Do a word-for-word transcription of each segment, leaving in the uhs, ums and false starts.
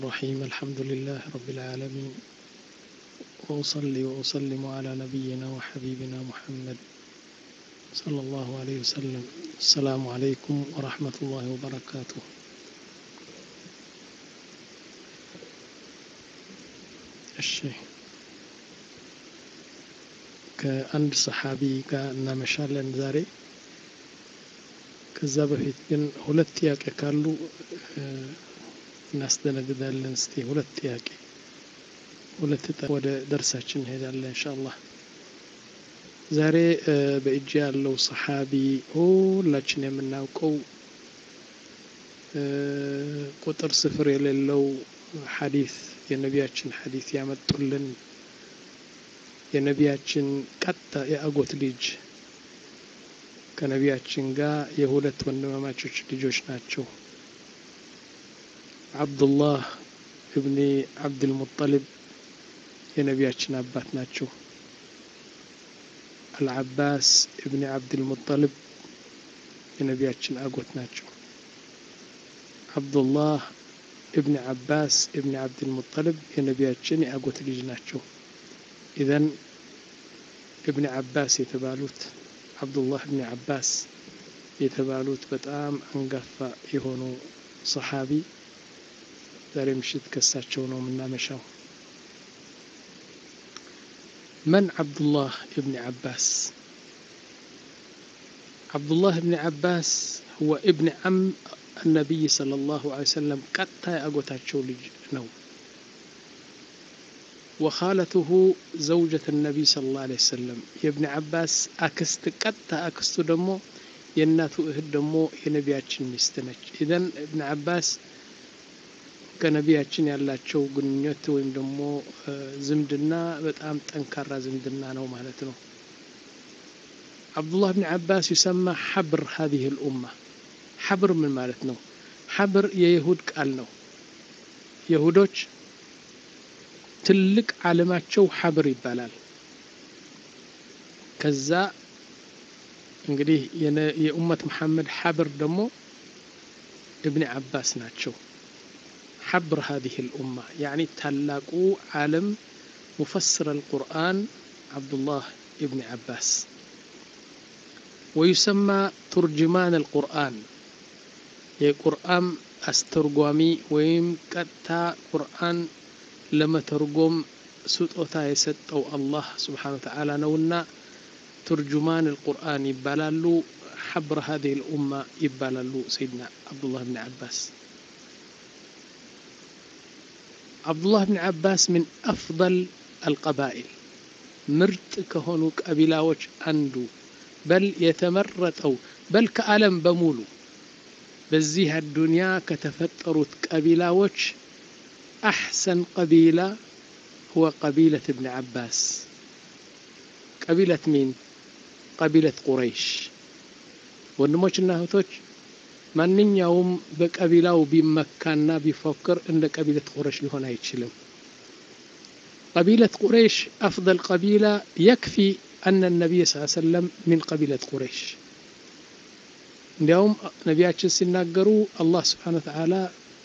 الرحيم الحمد لله رب العالمين وأصلي وأسلم على نبينا وحبيبنا محمد صلى الله عليه وسلم. السلام عليكم ورحمة الله وبركاته. الشيخ كأند صحابي كأن مشالن زاري ከዛ በፊት ግን ሁለት ጥያቄ ካሉ እናስተናግዳለን። እስቲ ሁለት ጥያቄ ሁለት ወደ ደርሳችን እንሄዳለን ኢንሻአላህ። ዛሬ በእጅ ያለው ሰሃቢ ሁላችን የምናውቀው ቁጥር ስፍር የሌለው ሐዲስ የነቢያችን ሐዲስ ያመጡልን የነቢያችን ቀጣ የአጎት ልጅ ከነቢያችን ጋር የሁለት ወንድማማቾች ልጆች ናቸው። አብዱላህ ኢብኑ አብዱል ሙጠሊብ የነቢያችን አባት ናቸው። አልዓባስ ኢብኑ አብዱል ሙጠሊብ የነቢያችን አጎት ናቸው። አብዱላህ ኢብኑ አባስ ኢብኑ አብዱል ሙጠሊብ የነቢያችን የአጎት ልጅ ናቸው። ኢዘን ኢብኑ አባስ የተባሉት አብዱላህ ኢብኑ አባስ የተባሉት በጣም አንጋፋ የሆኑ ሰሃቢ ዛሬ ምሽት ከሳቸው ነው የምናመሻው። من عبدالله ابن عباس؟ عبدالله ابن عباس هو ابن عم النبي صلى الله عليه وسلم قطع أقوتاتشو لج نو، وخالته زوجة النبي صلى الله عليه وسلم. ابن عباس أكست قطع أكست دمو يناتو إهد دمو ينبياتشن مستنج. إذن ابن عباس ከነቢያችን ያላቸው ግንኙነት ወይም ደግሞ ዝምድና በጣም ጠንካራ ዝምድና ነው ማለት ነው። አብዱላህ ኢብኑ አባስ يسمى حبر هذه الأمة. حبر ምን ማለት ነው? حبر የይሁድ ቃል ነው። ይሁዶች ትልቅ ዓለማቸው حبر ይባላል። ከዛ እንግዲህ የኡመት መሐመድ حبر ደግሞ ኢብኑ አባስ ናቸው። حبر هذه الأمة يعني تلاقو عالم مفسر القرآن عبد الله ابن عباس، ويسمى ترجمان القرآن. القرآن استرقامي ويم كتا قرآن لما ترقم سطوتا يسطو الله سبحانه وتعالى نونا ترجمان القرآن يبالالو. حبر هذه الأمة يبالالو سيدنا عبد الله بن عباس. عبد الله بن عباس من أفضل القبائل، مرت كهونو قبيلاوች አንዱ بل يتمرطው بل كعالم በሙሉ በዚህ الدنيا ከተፈጠሩት قبيلاوች أحسن قبيلة هو قبيلة ابن عباس. قبيلة مين؟ قبيلة قريش. ወንድሞችና እህቶች ማንኛውም በቀቢላው ቢመካና ቢፎክር እንደ ቀቢለት ቁረይሽ ሊሆን አይችልም። ቀቢለት ቁረይሽ أفضل قبيلة يكفي أن النبي صلى الله عليه وسلم من قبيلة قريش. እንዲያውም ነቢያችን ሲናገሩ አላህ Subhanahu Wa Ta'ala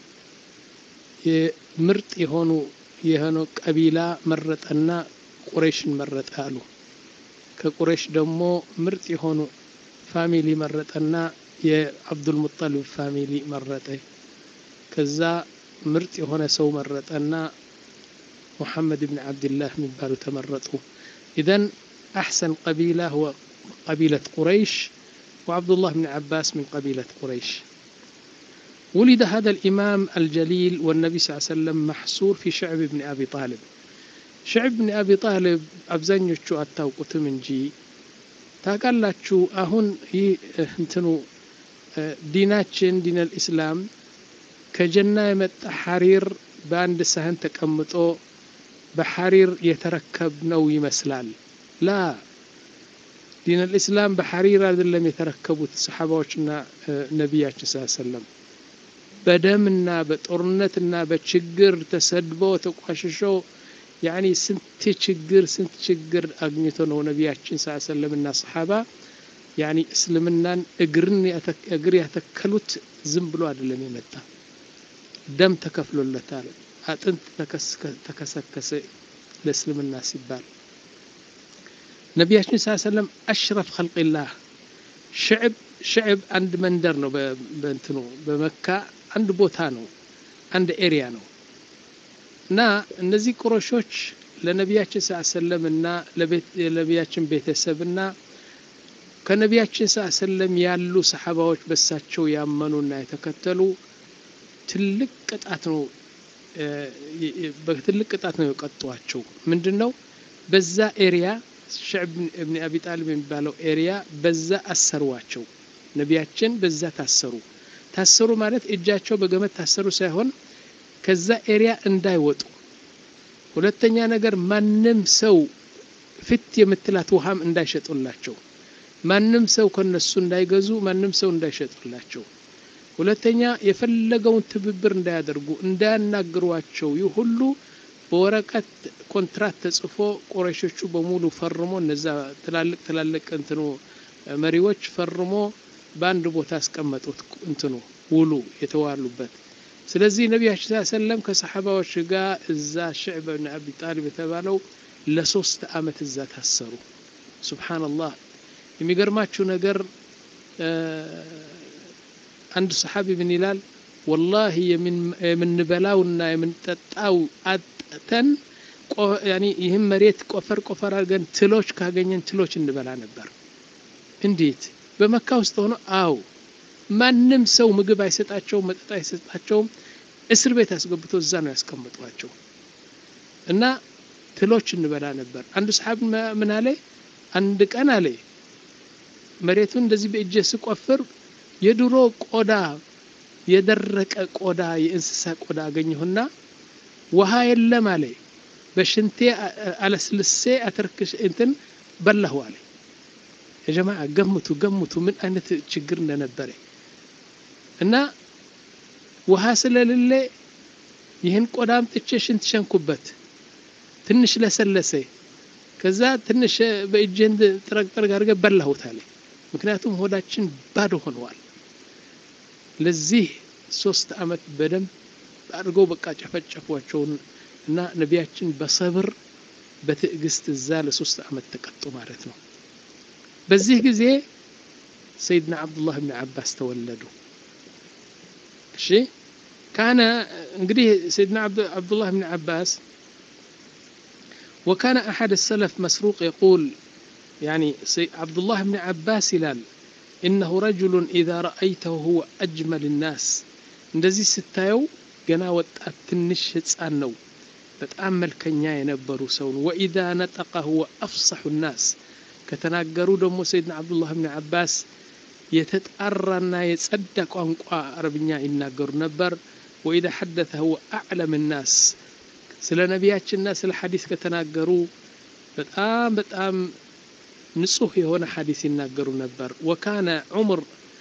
የምርጥ የሆኑ የሆነ ቀቢላ መረጠና ቁረይሽን መረጠ አሉ። ከቁረይሽ ደግሞ ምርጥ የሆኑ ፋሚሊ መረጠና የአብዱል ሙጠሊብ ፋሚሊ መረጠ። ከዛ ምርጥ የሆነ ሰው መረጠና محمد بن عبد الله የሚባሉ ተመረጡ። إذن أحسن قبيلة هو قبيلة قريش، وعبد الله بن عباس من قبيلة قريش. ولد هذا الإمام الجليل والنبي صلى الله عليه وسلم محصور في شعب بن أبي طالب. شعب بن أبي طالب አብዛኞቹ አታውቁትም እንጂ ታውቃላችሁ። አሁን ይህ እንትኑ ዲናችን ዲን الإسلام ከጀና የመጣ ሐሪር በአንድ ሳህን ተቀምጦ በሐሪር የተረከብነው ይመስላል። ላ ዲን الإسلام በሐሪር አይደለም የተረከቡት ሰሃባዎችና ነቢያችን ሰለላሁ ዐለይሂ ወሰለም በደምና በጦርነትና በችግር ተሰድቦ ተቋሽሾ يعني ስንት ችግር ስንት ችግር አግኝቶ ነው ነቢያችን ሰለላሁ ዐለይሂ ወሰለም እና ሰሃባ يعني እስልምናን እግርን እግር ያተከሉት ዝም ብሎ አይደለም የመጣ ደም ተከፍሎለታል። አጥንት ተከሰከሰ ለእስልምና ሲባል። ነቢያችን ሰለላሁ ዐለይሂ ወሰለም አሽረፍ ኸልቅላህ ሽዕብ ሽዕብ አንድ መንደር ነው በእንትኑ በመካ አንድ ቦታ ነው አንድ ኤሪያ ነው እና እነዚህ ቁረሾች ለነቢያችን ሰለላሁ ዐለይሂ ወሰለም እና ለነቢያችን ቤተሰብና ከነቢያችን ሰለላሁ ዐለይሂ ወሰለም ያሉ ሰሃባዎች በሳቸው ያመኑና የተከተሉ ትልቅ ቅጣት ነው በትልቅ ቅጣት ነው የቀጧቸው። ምንድነው? በዛ ኤሪያ ሽዕብ ኢብኑ አቢ ጣሊብ የሚባለው ኤሪያ በዛ አሰሯቸው። ነቢያችን በዛ ታሰሩ። ታሰሩ ማለት እጃቸው በገመድ ታሰሩ ሳይሆን ከዛ ኤሪያ እንዳይወጡ። ሁለተኛ ነገር ማንም ሰው ፍት የምትላት ውሃም እንዳይሸጡላቸው፣ ማንም ሰው ከነሱ እንዳይገዙ፣ ማንም ሰው እንዳይሸጡላቸው። ሁለተኛ የፈለገውን ትብብር እንዳያደርጉ፣ እንዳያናግሯቸው። ይህ ሁሉ በወረቀት ኮንትራት ተጽፎ ቁረይሾቹ በሙሉ ፈርሞ እነዛ ትላልቅ ትላልቅ እንትኑ መሪዎች ፈርሞ በአንድ ቦታ አስቀመጡት እንትኑ ውሉ የተዋሉበት። ስለዚህ ነቢያችን ሰለላሁ ዐለይሂ ወሰለም ከሰሃባዎች ጋር እዛ ሽዕብ ኢብኑ አቢ ጣሊብ የተባለው ለሶስት አመት እዛ ታሰሩ። ሱብሃንአላህ። የሚገርማችሁ ነገር አንድ ሰሃቢ ምን ይላል? ወላሂ የምንበላውና የምንጠጣው አጥተን ያኒ ይህም መሬት ቆፈር ቆፈር አድርገን ትሎች ካገኘን ትሎች እንበላ ነበር። እንዴት? በመካ ውስጥ ሆኖ አው ማንም ሰው ምግብ አይሰጣቸው መጠጥ አይሰጣቸው፣ እስር ቤት አስገብቶ እዛ ነው ያስቀምጧቸው እና ትሎች እንበላ ነበር። አንድ ሰሃብ ምን አለ? አንድ ቀን አለ መሬቱን እንደዚህ በእጄ ስቆፍር የድሮ ቆዳ የደረቀ ቆዳ የእንስሳ ቆዳ አገኘሁና ውሃ የለም አለ በሽንቴ አለስልሴ አተርክሽ እንትን በላሁ አለ። የጀማዓ ገምቱ ገምቱ ምን አይነት ችግር እንደነበረ እና ውሃ ስለሌለ ይህን ቆዳ አምጥቼ ሽንት ሸንኩበት ትንሽ ለሰለሰ ከዛ ትንሽ በእጄን ጥረቅጥረግ አድርገ በላሁት አለ። ምክንያቱም ሆዳችን ባዶ ሆኗል። ለዚህ ሶስት አመት በደንብ አድርገው በቃ ጨፈጨፏቸው እና ነቢያችን በሰብር በትዕግስት እዛ ለሶስት አመት ተቀጡ ማለት ነው። በዚህ ጊዜ ሰይድና አብዱላህ ብን አባስ ተወለዱ። እሺ ካነ እንግዲህ ሰይድና አብዱላህ ብን አባስ وكان أحد السلف مسروق يقول يعني عبد الله بن عباس ይላል إنه رجل إذا رأيته هو أجمل الناس እንደዚህ ስታየው ገና ወጣት ትንሽ ህፃን ነው በጣም መልከኛ የነበሩ ሰው ነው። وإذا نطق هو أفصح الناس ከተናገሩ ደግሞ ሰይድና አብዱላህ ብን አባስ የተጣራና የጸዳ ቋንቋ አረብኛ ይናገሩ ነበር። وإذا حدث هو أعلم الناس ስለ ነቢያችንና ስለ ሐዲስ ከተናገሩ በጣም በጣም ንጹህ የሆነ ሐዲስ ይናገሩ ነበር። وكان عمر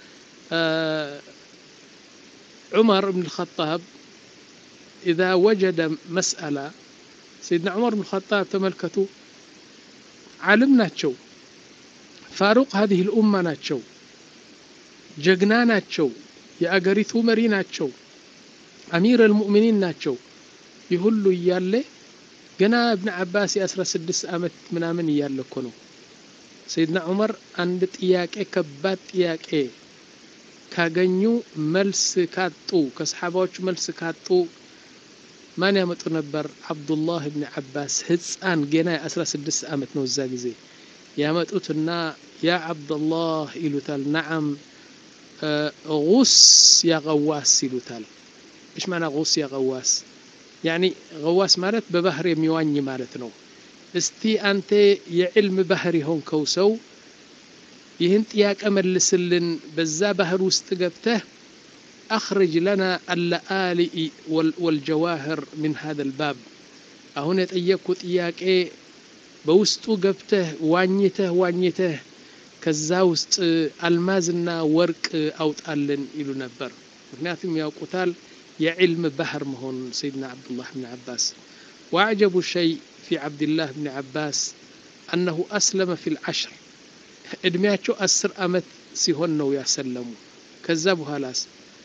عمر بن الخطاب إذا وجد مسألة سيدنا عمر بن الخطاب تملكته عالم ናቸው فاروق هذه الأمة ናቸው ጀግና ናቸው የአገሪቱ መሪ ናቸው أمير المؤمنين ናቸው። ይሁሉ እያለ ገና ኢብኑ አባስ የአስራ ስድስት አመት ምናምን እያለ እኮ ነው ሰይድና ዑመር አንድ ጥያቄ ከባድ ጥያቄ ካገኙ መልስ ካጡ ከሰሃባዎቹ መልስ ካጡ ማን ያመጡ ነበር? አብዱላህ ኢብኑ አባስ ህፃን ገና የአስራ ስድስት አመት ነው እዛ ጊዜ ያመጡትና ያ አብዱላህ ይሉታል። ነዓም غوስ ያ غዋስ ይሉታል። ايش معنى غوስ ያ غዋስ? يعني غواስ ማለት በባህር የሚዋኝ ማለት ነው። እስቲ አንተ የዕልም ባህር የሆንከው ሰው ይህን ጥያቄ መልስልን። በዛ ባህር ውስጥ ገብተህ اخرج لنا اللآلئ والجواهر من هذا الباب። አሁን የጠየቅኩ ጥያቄ በውስጡ ገብተህ ዋኝተህ ዋኝተህ ከዛ ውስጥ አልማዝና ወርቅ አውጣልን ይሉ ነበር። ምክንያቱም ያውቁታል የዕልም ባህር መሆን سيدنا عبد الله بن عباس. واعجب شيء في عبد الله بن عباس انه اسلم في العشر እድሜያቸው አስር አመት ሲሆን ነው ያሰለሙ። ከዛ በኋላስ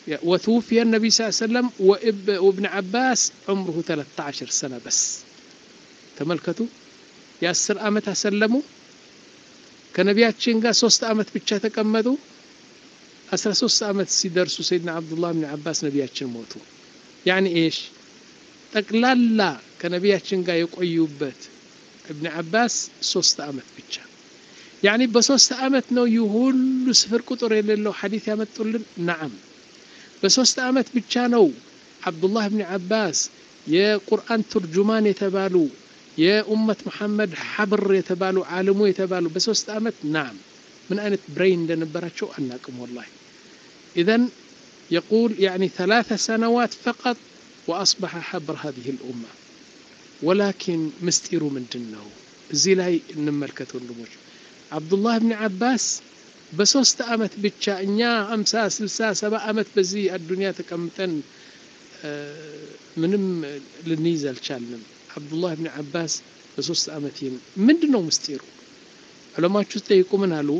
وتوفي النبي صلى الله عليه وسلم وابن عباس عمره ثلاثة عشر سنة بس تملكتوا يا عشر عامات أسلموا كنبياتشين قا ሶስት ዓመት ብቻ ተቀመጡ አስራ ሶስት ዓመት ሲደርሱ سيدنا عبد الله بن عباس ነቢያችን ሞቱ يعني ايش ጠቅላላ ከነቢያችን ጋር የቆዩበት ابن عباس ሶስት ዓመት ብቻ يعني በሶስት ዓመት ነው ይሁሉ ስፍር ቁጥር የሌለው ሐዲስ ያመጡልን نعم በሶስት ዓመት ብቻ ነው عبدالله بن عباس የቁርአን ተርጁማን የተባሉ የኡመት መሐመድ ሐብር የተባሉ ዓለሙ የተባሉ በሶስት ዓመት نعم من أين برين እንደነበራቸው አናቅም والله إذن يقول يعني ثلاث سنوات فقط وأصبح حبر هذه الأمة ولكن مستيرو من دنه زي لاي نملكته ወንድሞች عبد الله بن عباس በሶስት ዓመት ብቻ እኛ ሃምሳ ስልሳ ሰባ ዓመት በዚህ አዱንያ ተቀምጠን ምንም ልንይዝ አልቻልንም عبد الله بن عباس በሶስት ዓመት ምንድነው ምስጢሩ علماء تيقوا من قالوا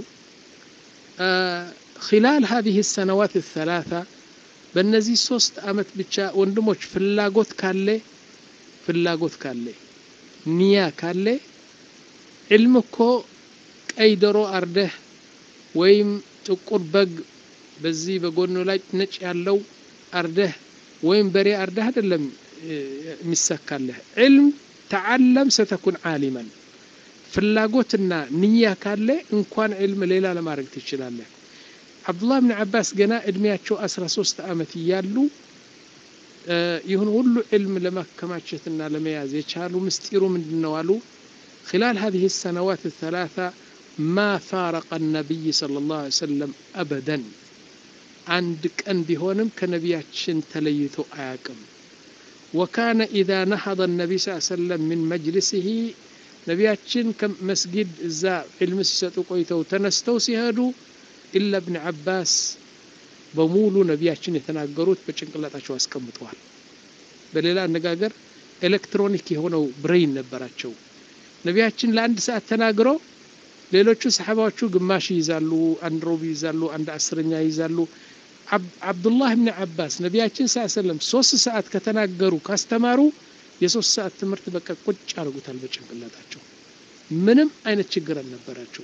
خلال هذه السنوات الثلاثة በእነዚህ ሶስት ዓመት ብቻ ወንድሞች ፍላጎት ካለ ፍላጎት ካለ ንያ ካለ علم እኮ ቀይ ዶሮ አርደህ ወይም ጥቁር በግ በዚህ በጎኑ ላይ ነጭ ያለው አርደህ ወይም በሬ አርደህ አይደለም የሚሰካለህ علم تعلم ستكون عالما ፍላጎትና ንያ ካለ እንኳን علم ሌላ ለማድረግ ትችላለህ عبد الله بن عباس ገና እድሜያቸው አስራ ሶስት ዓመት ይያሉ ይሁን ሁሉ علم ለማከማቸትና ለመያዝ የቻሉ ምስጢሩ ምንድነው አሉ خلال هذه السنوات الثلاثة ما فارق النبي صلى الله عليه وسلم أبدا عند كان بهونم كنبياتشن تليتو آياكم وكان إذا نهض النبي صلى الله عليه وسلم من مجلسه نبياتشن كم مسجد إذا علم سيساتو قويتو تنستو سيهادو إلا ابن عباس بمولو نبياتشن يتناقروت بچنقلاتاچو اسكمطوال بليلا نغاغر إلكترونيكي هونو برين نبراتشو نبياتشن لعند ساعة تناقرو ሌሎቹ ሰሃባዎቹ ግማሽ ይዛሉ አንድ ሩብ ይዛሉ አንድ አስረኛ ይዛሉ አብዱላህ ኢብኑ አባስ ነቢያችን ሰለላሁ ሶስት ሰዓት ከተናገሩ ካስተማሩ የሶስት ሰዓት ትምህርት በቃ ቁጭ አርጉታል በጭንቅላታቸው ምንም አይነት ችግር አልነበራቸው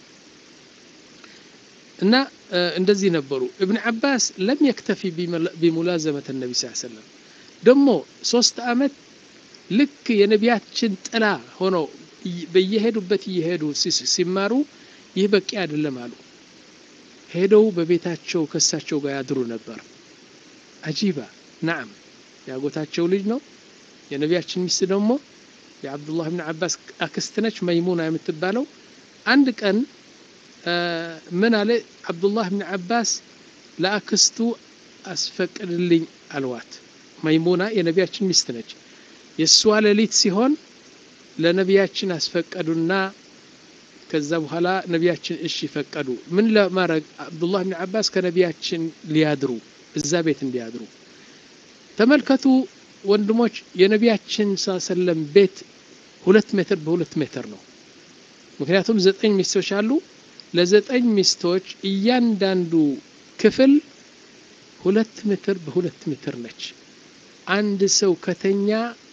እና እንደዚህ ነበሩ ኢብኑ አባስ لم يكتفي بملازمه النبي صلى الله عليه وسلم ደሞ ሶስት አመት ልክ የነቢያችን ጥላ ሆኖ በየሄዱበት ይሄዱ ሲማሩ ይህ በቂ አይደለም አሉ ሄደው በቤታቸው ከሳቸው ጋር ያድሩ ነበር አጂባ نعم ያጎታቸው ልጅ ነው የነቢያችን ሚስት ደግሞ የአብዱላህ ኢብኑ አባስ አክስት ነች መይሙና የምትባለው አንድ ቀን ምን አለ አብዱላህ ኢብኑ አባስ ለአክስቱ አስፈቅድልኝ አልዋት መይሙና የነቢያችን ሚስት ነች የሷ ሌሊት ሲሆን ለነቢያችን አስፈቀዱና ከዛ በኋላ ነቢያችን እሺ ፈቀዱ ምን ለማረግ አብዱላህ ኢብኑ አባስ ከነቢያችን ሊያድሩ እዛ ቤት እንዲያድሩ ተመልከቱ ወንድሞች የነቢያችን ሰለላም ቤት ሁለት ሜትር በሁለት ሜትር ነው ምክንያቱም ዘጠኝ ሚስቶች አሉ ለዘጠኝ ሚስቶች እያንዳንዱ ክፍል ሁለት ሜትር በሁለት ሜትር ነች አንድ ሰው ከተኛ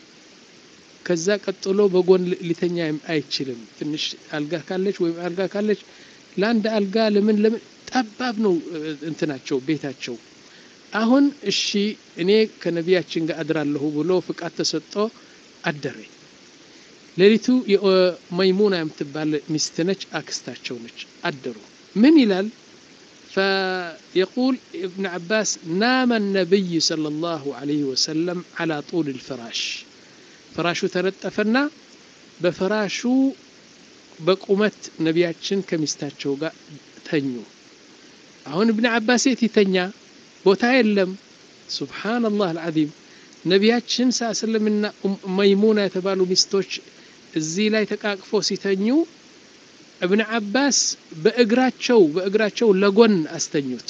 ከዛ ቀጥሎ በጎን ሊተኛ አይችልም ትንሽ አልጋ ካለች ወይ አልጋ ካለች ለአንድ አልጋ ለምን ለምን ጠባብ ነው እንትናቸው ቤታቸው አሁን እሺ እኔ ከነቢያችን ጋር አድራለሁ ብሎ ፍቃድ ተሰጥቶ አደረ ሌሊቱ መይሙና የምትባል ሚስት ነች አክስታቸው ነች አደሩ ምን ይላል فيقول ابن عباس نام النبي صلى الله عليه وسلم على طول الفراش ፍራሹ ተነጠፈና በፍራሹ በቁመት ነቢያችን ከሚስታቸው ጋር ተኙ አሁን ኢብኑ አባስ ይተኛ ቦታ የለም ሱብሃንአላህ አልዓዚም ነቢያችን ሰለላምና መይሙና የተባሉ ሚስቶች እዚህ ላይ ተቃቅፎ ሲተኙ ኢብኑ አባስ በእግራቸው በእግራቸው ለጎን አስተኙት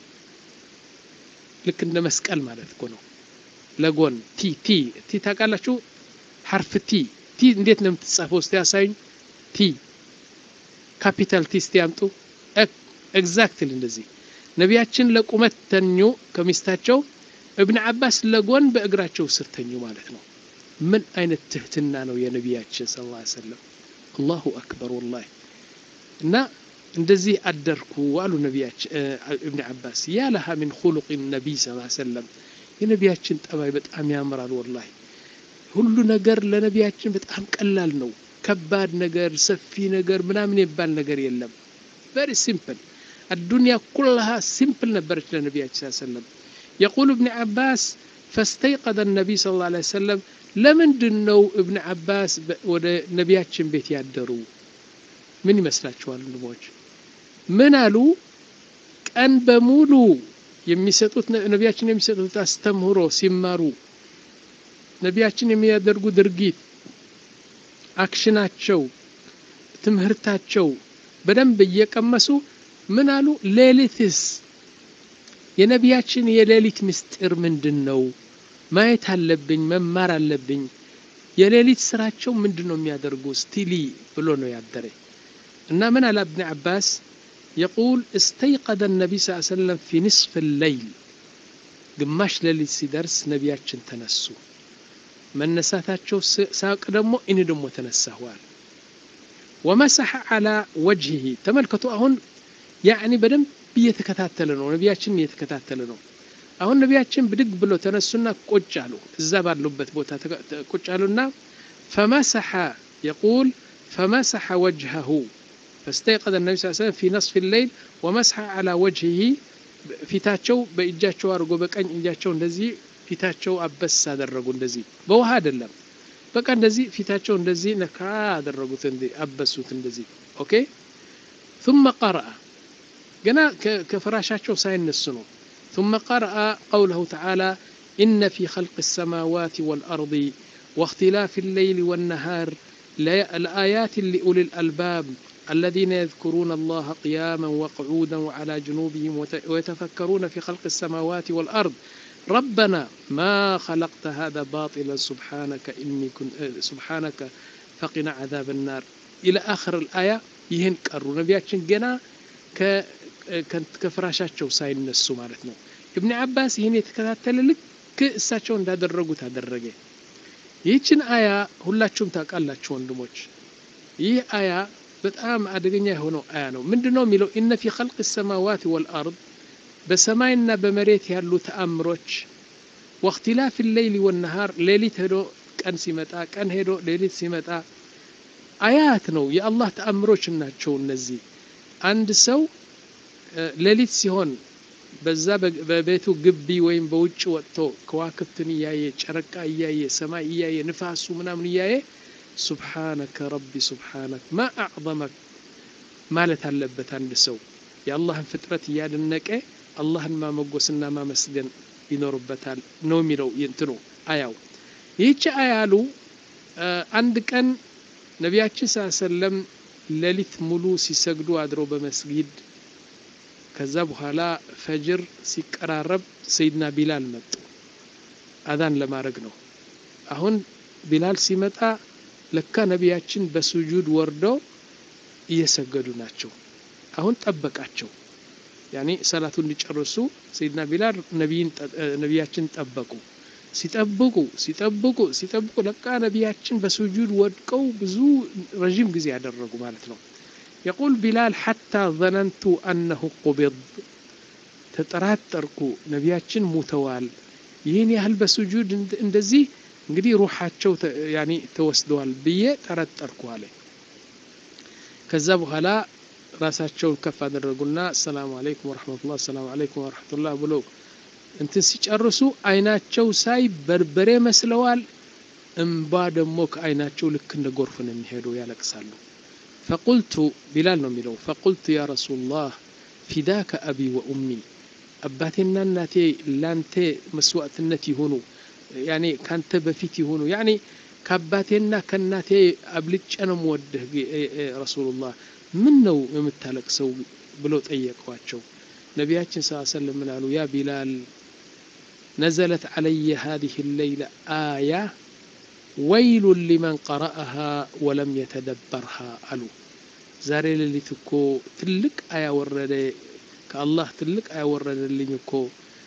ልክ እንደ መስቀል ማለት ነው ለጎን ቲ ቲ ቲ ታቃላችሁ حرف تي تي እንዴት ነው የምትጻፈው እስቲ ያሳዩኝ ቲ ካፒታል ቲ እስቲ አምጡ ኤግዛክትሊ እንደዚህ ነቢያችን ለቁመት ተኙ ከሚስታቸው ابن عباس ለጎን በእግራቸው ስር ተኙ ማለት ነው ምን አይነት ትህትና ነው የነቢያችን ሰለላሁ ዐለይሂ ወሰለም الله اكبر والله እና እንደዚህ አደርኩ አሉ ነቢያችን ابن عباس يا لها من خلق النبي صلى الله عليه وسلم የነቢያችን ጠባይ በጣም ያምራል والله ሁሉ ነገር ለነቢያችን በጣም ቀላል ነው ከባድ ነገር ሰፊ ነገር ምናምን ይባል ነገር የለም very simple الدنيا كلها simple ነበረች ለነቢያችን ሰለላሁ ዐለይሂ ወሰለም يقول ابن عباس فاستيقظ النبي صلى الله عليه وسلم ለምንድነው ابن عباس ወደ ነቢያችን ቤት ያደሩ ምን ይመስላችኋል ወንድሞች ምን አሉ ቀን በሙሉ የሚሰጡት ነቢያችን የሚሰጡት አስተምሮ ሲማሩ ነቢያችን የሚያደርጉ ድርጊት አክሽናቸው ትምህርታቸው በደንብ እየቀመሱ ምን አሉ ሌሊትስ የነቢያችን የሌሊት ምስጢር ምንድነው ማየት አለብኝ መማር አለብኝ የሌሊት ስራቸው ምንድነው የሚያደርጉ ስቲሊ ብሎ ነው ያደረ እና ምን አለ ابن عباس يقول استيقظ النبي صلى الله عليه وسلم في نصف الليل ግማሽ ሌሊት ሲደርስ ነቢያችን ተነሱ መነሳታቸው ሳቅ ደግሞ እኔ ደግሞ ተነሳሁዋል ومسح على وجهه ተመልከቱ አሁን يعني በደም እየተከታተለ ነው ነቢያችን እየተከታተለ ነው አሁን ነቢያችን ብድግ ብሎ ተነሱና ቁጭ አሉ እዛ ባሉበት ቦታ ቁጭ አሉና فمسح يقول فمسح وجهه فاستيقظ النبي صلى الله عليه وسلم في نصف الليل ومسح على وجهه ፊታቸው በእጃቸው አርጎ በቀኝ እጃቸው እንደዚህ ፊታቸው አበስ አደረጉ እንደዚህ በውሃ አይደለም በቃ እንደዚህ ፊታቸው እንደዚህ ነካ አደረጉት እንዴ አበሱት እንደዚህ ኦኬ ثم قرأ جنا كفراشاتشو ساينسو ثم قرأ قوله تعالى إن في خلق السماوات والأرض واختلاف الليل والنهار لآيات لأولي الألباب الذين يذكرون الله قياما وقعودا وعلى جنوبهم ويتفكرون في خلق السماوات والأرض ربنا ما خلقت هذا باطلا سبحانك إني كنت سبحانك فقنا عذاب النار إلى آخر الآية يهن قروا نبياتشن جنا ك كانت كفراشاتشو ሳይነሱ ማለት ነው ابن عباس ይሄን የተከታተለ ልክ እሳቸው እንዳደረጉት አደረገ ይህችን አያ ሁላችሁም ታውቃላችሁ ወንድሞች ይህ አያ በጣም አደገኛ የሆነው አያ ነው ምንድነው የሚለው ان في خلق السماوات والارض በሰማይና በመሬት ያሉ ተአምሮች واختلاف الليل والنهار ሌሊት ሄዶ ቀን ሲመጣ ቀን ሄዶ ሌሊት ሲመጣ አያት ነው የአላህ ተአምሮች ናቸው እነዚህ አንድ ሰው ሌሊት ሲሆን በዛ በቤቱ ግቢ ወይም በውጭ ወጥቶ ከዋክብትን ያየ ጨረቃ ያየ ሰማይ ያየ ንፋሱ ምናምን ያየ سبحانك ربي سبحانك ما اعظمك ማለት አለበት አንድ ሰው የአላህን ፍጥረት ያደነቀ አላህን ማመጎስና ማመስገን ይኖርበታል ነው የሚለው እንትኑ አያው ይህች አያሉ አንድ ቀን ነቢያችን ሰለላሁ ዐለይሂ ወሰለም ሌሊት ሙሉ ሲሰግዱ አድሮ በመስጊድ ከዛ በኋላ ፈጅር ሲቀራረብ ሰይድና ቢላል መጡ አዛን ለማድረግ ነው አሁን ቢላል ሲመጣ ለካ ነቢያችን በሱጁድ ወርደው እየሰገዱ ናቸው አሁን ጠበቃቸው ያኒ ሰላቱን እንዲጨርሱ ሰይድና ቢላል ነብይን ነቢያችን ጠበቁ ሲጠብቁ ሲጠብቁ ሲጠብቁ ለካ ነቢያችን በሱጁድ ወድቀው ብዙ ረጅም ጊዜ ያደረጉ ማለት ነው يقول بلال حتى ظننت أنه قبض تتراتركو نبياتشن متوال ይህን ያህል በሱጁድ እንደዚህ እንግዲህ ሩሃቸው ያኒ ተወስደዋል ብዬ ተረጠርኩ አለ ከዛ በኋላ ራሳቸውን ከፍ አደረጉና ሰላም አለይኩም ወራህመቱላህ ሰላም አለይኩም ወራህመቱላህ ብሎ እንትን ሲጨርሱ አይናቸው ሳይ በርበሬ መስለዋል እንባ ደግሞ ከአይናቸው ልክ እንደ ጎርፍ ነው የሚሄዱ ያለቅሳሉ فقلت بلال نميلو فقلت يا رسول الله فداك أبي وأمي أباتنا ناتي لانتي مسوأتنتي هونو يعني كانت بفيتي هونو يعني كاباتنا كناتي أبلتش أنا موده رسول الله منو يمتلك سو بلو تأيك واتشو نبياتنا صلى الله عليه وسلم قالوا يا بلال نزلت علي هذه الليلة آية ويل لمن قرأها ولم يتدبرها قالوا ዛሬ ለሊት እኮ ትልቅ አያ ወረደ كالله تلك آية وردلين يكو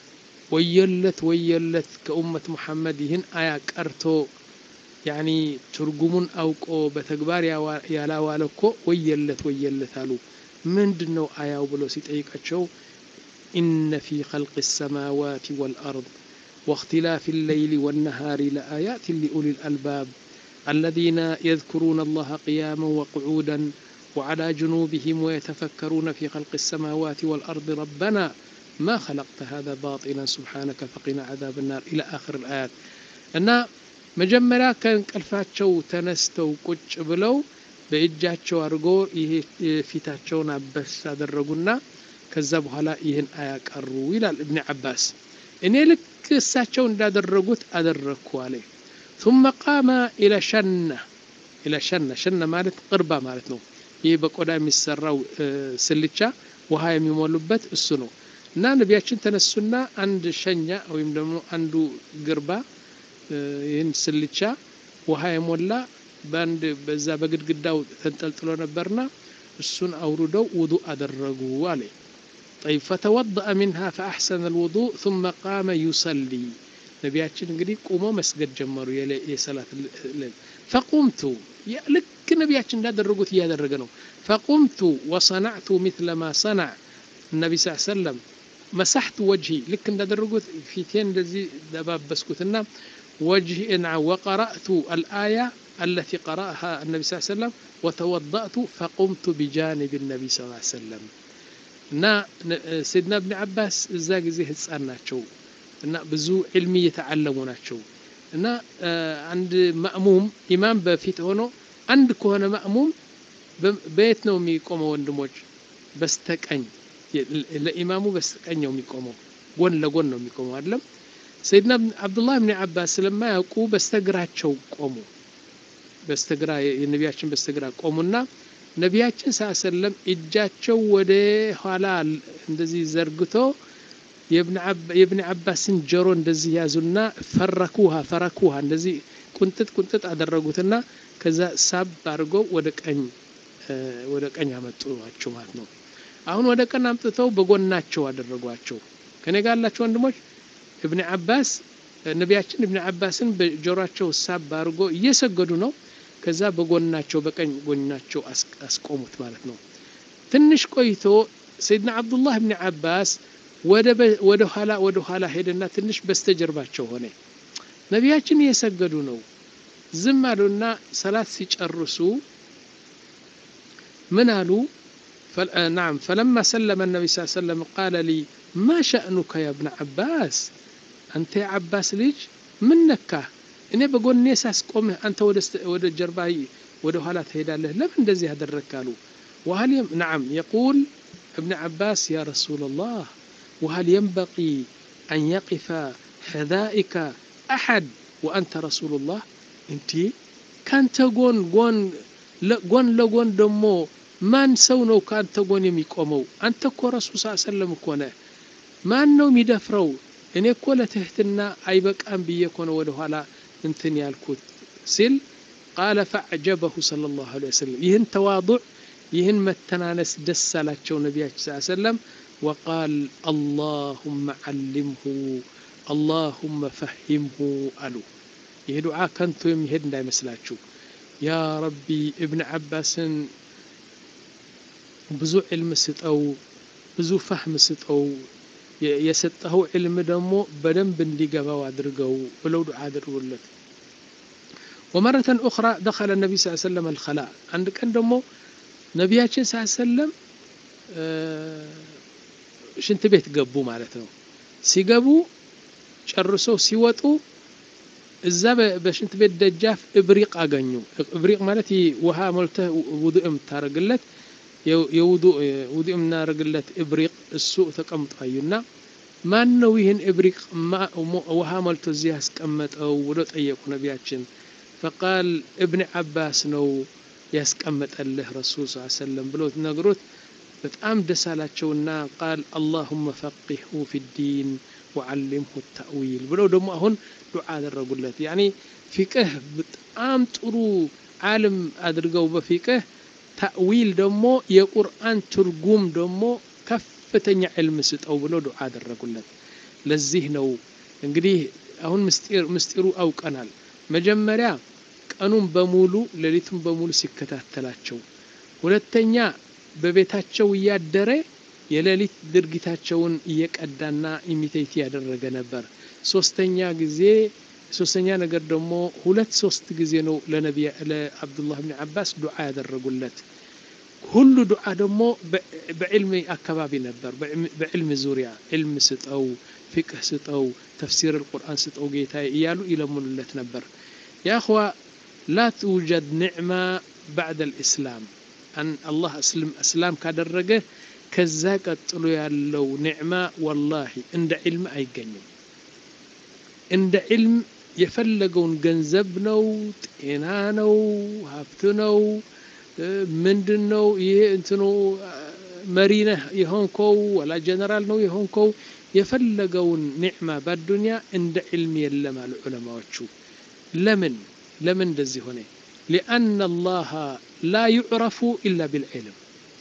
ويلت ويلت كأمة محمد هن آية كارتو يعني ترجمون أوكو بتكبار يا لا والكو ويلت ويلت هالو من دنو آية وبلو سيتأيك أتشو إن في خلق السماوات والأرض واختلاف الليل والنهار لآيات لأولي الألباب الذين يذكرون الله قياما وقعودا وعلى جنوبهم ويتفكرون في خلق السماوات والأرض ربنا ما خلقت هذا باطلا سبحانك فقنا عذاب النار إلى آخر الآيات أن مجمرا كان كالفاتشو تنستو كوش بلو بإجاتشو أرغو فيتاتشو نابس أدرقنا كذبوا هلا إيهن آياك أرو إلى ابن عباس إني لك ساتشو أدرقوت أدرقوا عليه ثم قام إلى شنة إلى شنة شنة مالت قربة مالتنا يبقى قدام السراو سلتشا وهاي يمولبت السنو نا نبياتشن تنسونا عند شنة أو يمدمو عنده قربة ين سلتشا وهاي مولا باند بزا بقد قداو تنتلتلو نبرنا السن أوردو وضوء أدرقوا عليه طيب فتوضأ منها فأحسن الوضوء ثم قام يصلي نبياتشن قدي قوموا مسجد جمروا يا صلاة الليل فقمت يا لك نبياتشن لا درجوت يا درجنو فقمت وصنعت مثل ما صنع النبي صلى الله عليه وسلم مسحت وجهي لك لا درجوت في تين الذي دباب بسكوتنا وجهي نعم وقرأت الآية التي قرأها النبي صلى الله عليه وسلم وتوضأت فقمت بجانب النبي صلى الله عليه وسلم نا سيدنا ابن عباس الزاق زي هتسألناتشو نا بزو علمي يتعلموناتشو نا آه عند مأموم إمام بفيت هونو عند كهنا مأموم بيتنا وميقوموا وندموج بستكأن الإمامو بستكأن يوميقوموا قون لقون يوميقوموا أعلم سيدنا عبد الله بن عباس لما يقو بستقراتشو قوموا بستقرا النبياتشن بستقرا قومونا ነቢያችን ሰለላም እጃቸው ወደ ኋላ እንደዚህ ዘርግቶ የኢብኑ አባስን ጆሮ እንደዚህ ያዙና ፈረኩሃ ፈረኩሃ እንደዚህ ቁንጥጥ ቁንጥጥ አደረጉትና ከዛ ሳብ አድርገው ወደ ቀኝ ወደ ቀኝ አመጡዋቸው ማለት ነው። አሁን ወደ ቀኝ አምጥተው በጎናቸው አደረጓቸው። ከኔ ጋር ያላችሁ ወንድሞች ኢብኑ አባስ ነቢያችን ኢብኑ አባስን በጆሮአቸው ሳብ አድርጎ እየሰገዱ ነው። ከዛ በጎናቸው በቀኝ ጎናቸው አስቆሙት ማለት ነው። ትንሽ ቆይቶ ሰይድና አብዱላህ ኢብኑ አባስ ወደ ወደ ኋላ ወደ ኋላ ሄደና ትንሽ በስተጀርባቸው ሆነ። ነቢያችን እየሰገዱ ነው። ዝም አሉና ሰላት ሲጨርሱ ምን አሉ? نعم فلما سلم النبي صلى الله عليه وسلم قال لي ما شأنك يا ابن عباس أنت يا عباس ليش منك እኔ በጎኔ ሳስቆምህ አንተ ወደ ወደ ጀርባይ ወደ ኋላ ትሄዳለህ ለምን እንደዚህ ያደረካሉ? وهل يم... نعم يقول ابن عباس يا رسول الله وهل ينبغي أن يقف حذائك أحد وأنت رسول الله؟ انت كانت قون قون قون لقون دمو ማን ሰው ነው ካንተ ጎን የሚቆመው? አንተ እኮ ረሱል ሰለላሁ ዐለይሂ ወሰለም እኮ ነህ። ማን ነው የሚደፍረው? እኔ እኮ ለትህትና አይበቃም ብዬ እኮ ነው ወደ ኋላ እንትን ያልኩት ሲል قال فعجبه صلى الله عليه وسلم ይህን ተዋضዕ ይህን መተናነስ ደስ አላቸው ነቢያችን ሰለላሁ ዐለይሂ ወሰለም وقال اللهم علمه اللهم فهمه አሉ። ይህ ዱዓ ከንቱ የሚሄድ እንዳይመስላችሁ። ያ ረቢ ኢብኑ አባስን ብዙ علم ስጠው ብዙ فهم ስጠው የሰጠው علم ደግሞ በደንብ እንዲገባው አድርገው ብለው ዱዓ አድርጉለት። ومرة أخرى دخل النبي صلى الله عليه وسلم الخلاء عند كان دمو نبياتين صلى الله عليه وسلم ሽንት ቤት ገቡ ማለት ነው። ሲገቡ ጨርሰው ሲወጡ እዛ በሽንት ቤት ደጃፍ እብሪቅ አገኙ። እብሪቅ ማለት ውሃ ሞልተ ውዱእ የምታረግለት የውዱእ ውዱእ የምናረግለት እብሪቅ እሱ ተቀምጧዩና ማን ነው ይህን እብሪቅ ውሃ ሞልቶ እዚህ ያስቀመጠው ብሎ ጠየቁ ነቢያችን። فقال ابن عباس ነው ያስቀመጠልህ ረሱል ሰለላሁ ዐለይሂ ወሰለም ብሎ ነግሮት በጣም ደስ አላቸውና قال اللهم فقهه في الدين وعلمه التأويل ብለው ደግሞ አሁን ዱዓ አደረጉለት። ያኒ ፊቅህ በጣም ጥሩ ዓለም አድርገው በፊቅህ ተእዊል ደግሞ የቁርአን ትርጉም ደግሞ ከፍ ከፍተኛ ዕልም ስጠው ብሎ ዱዓ አደረጉለት። ለዚህ ነው እንግዲህ አሁን ምስጢር ምስጢሩ አውቀናል። መጀመሪያ ቀኑን በሙሉ ሌሊቱን በሙሉ ሲከታተላቸው፣ ሁለተኛ በቤታቸው እያደረ የሌሊት ድርጊታቸውን እየቀዳና ኢሚቴት ያደረገ ነበር። ሶስተኛ ጊዜ ሶስተኛ ነገር ደግሞ ሁለት ሶስት ጊዜ ነው ለነብይ ለአብዱላህ ኢብኑ አባስ ዱዓ ያደረጉለት። ሁሉ ዱዓ ደግሞ በዕልም አካባቢ ነበር። በዕልም ዙሪያ ዕልም ስጠው፣ ፍቅህ ስጠው፣ ተፍሲር القرآن ስጠው ጌታ እያሉ ይለምኑለት ነበር። ያ اخوا لا توجد نعمة بعد الإسلام أن الله أسلم أسلام ካደረገ ከዛ ቀጥሎ ያለው ኒዕማ ወላሂ እንደ ዕልም አይገኝም። እንደ ዕልም የፈለገውን ገንዘብ ነው፣ ጤና ነው፣ ሀብት ነው፣ ምንድነው ይሄ እንትኑ መሪነህ የሆንከው ወላ ጀነራል ነው የሆንከው የፈለገውን ኒዕማ በዱንያ እንደ ዕልም የለም አሉ ዑለማዎቹ። ለምን ለምን እንደዚህ ሆነ? لأن الله لا يعرف إلا بالعلم،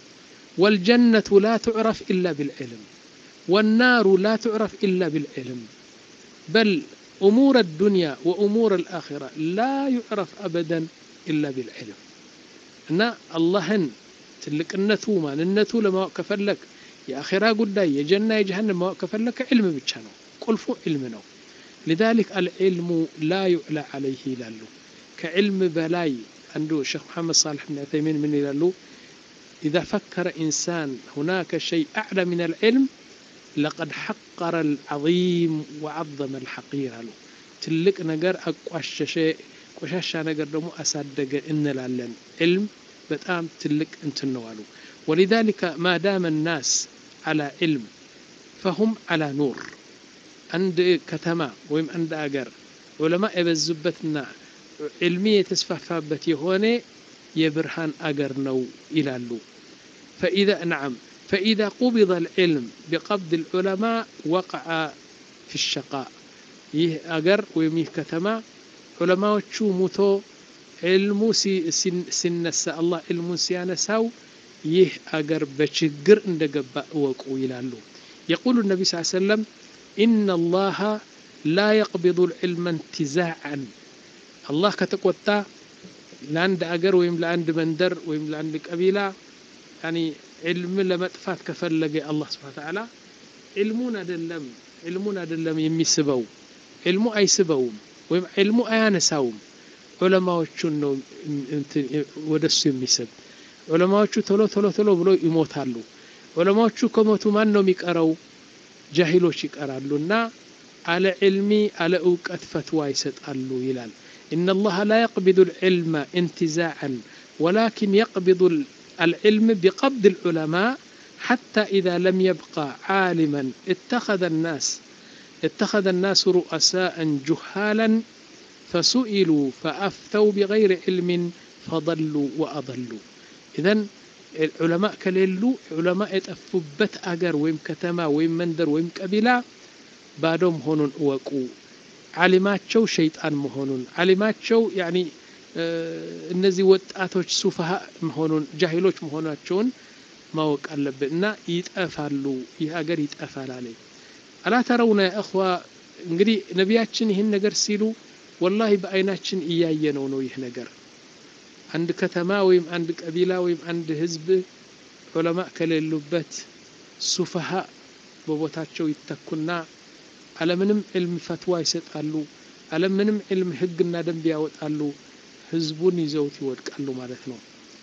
والجنة لا تعرف إلا بالعلم، والنار لا تعرف إلا بالعلم، بل أمور الدنيا وأمور الآخرة لا يعرف أبدا إلا بالعلم. እና አላህን ትልቅነቱ ማንነቱ ለማወቅ ከፈለክ የአኺራ ጉዳይ የጀና የጀሃነም ማወቅ ከፈለክ ዕልም ብቻ ነው፣ ቁልፉ ዕልም ነው። لذلك العلم لا يعلى عليه ይላሉ። ከዕልም በላይ አንዱ ሼኽ መሐመድ صالح بن عثيمين ምን ይላሉ? إذا فكر إنسان هناك شيء أعلى من العلم لقد حقر العظيم وعظم الحقير አሉ። ትልቅ ነገር አቋሸሸ ቆሻሻ ነገር ደግሞ አሳደገ እንላለን። ዕልም በጣም ትልቅ እንትን ነው አሉ። ولذلك ما دام الناس على علم فهم على نور. عند ከተማ ወይም አንድ አገር ዑለማ የበዙበትና ዕልሚ የተስፋፋበት የሆነ የብርሃን አገር ነው ይላሉ። فإذا نعم فإذا قبض العلم بقبض العلماء وقع في الشقاء. ይህ አገር ወይም ይህ ከተማ ዑለማዎቹ ሙቶ ዕልሙ ሲነሳ አላህ ዕልሙን ሲያነሳው ይህ አገር በችግር እንደገባ እወቁ ይላሉ። يقول النبي صلى الله عليه وسلم إن الله لا يقبض العلم انتزاعا. الله ከተቆጣ ለአንድ አገር ወይም ለአንድ መንደር ወይም ለአንድ ቀቢላ يعني علم ለመጥፋት ከፈለገ አላህ Subhanahu Wa Ta'ala ዕልሙን አይደለም ዕልሙን አይደለም የሚስበው ዕልሙ አይስበውም ወይም ዕልሙ አያነሳውም፣ ዑለማዎቹን ነው ወደሱ የሚስብ። ዑለማዎቹ ቶሎ ቶሎ ቶሎ ብሎ ይሞታሉ። ዑለማዎቹ ከሞቱ ማን ነው የሚቀረው? ጃሂሎች ይቀራሉና አለ ዕልሚ አለ እውቀት ፈትዋ ይሰጣሉ ይላል። إن الله لا يقبض العلم انتزاعا ولكن يقبض العلم بقبض العلماء حتى إذا لم يبقى عالما اتخذ الناس اتخذ الناس رؤساء جهالا فسئلوا فأفتوا بغير علم فضلوا وأضلوا. إذن العلماء كليلو علماء يتأفبت أجر ويم كتما ويم مندر ويم كبيلا بعدهم هونون وقو علمات شو شيطان مهونون علمات شو يعني እነዚህ ወጣቶች ሱፋሃ መሆኑን ጃሂሎች መሆናቸውን ማወቅ አለብንና ይጠፋሉ። ይህ ሀገር ይጠፋል አለ። አላ ተረውና ያ እኽዋ እንግዲህ ነቢያችን ይህን ነገር ሲሉ ወላሂ በአይናችን እያየነው ነው። ይህ ነገር አንድ ከተማ ወይም አንድ ቀቢላ ወይም አንድ ህዝብ ዑለማ ከሌሉበት ሱፋሃ በቦታቸው ይተኩና አለምንም ዕልም ፈትዋ ይሰጣሉ፣ አለምንም ዕልም ህግና ደንብ ያወጣሉ። ህዝቡን ይዘውት ይወድቃሉ ማለት ነው።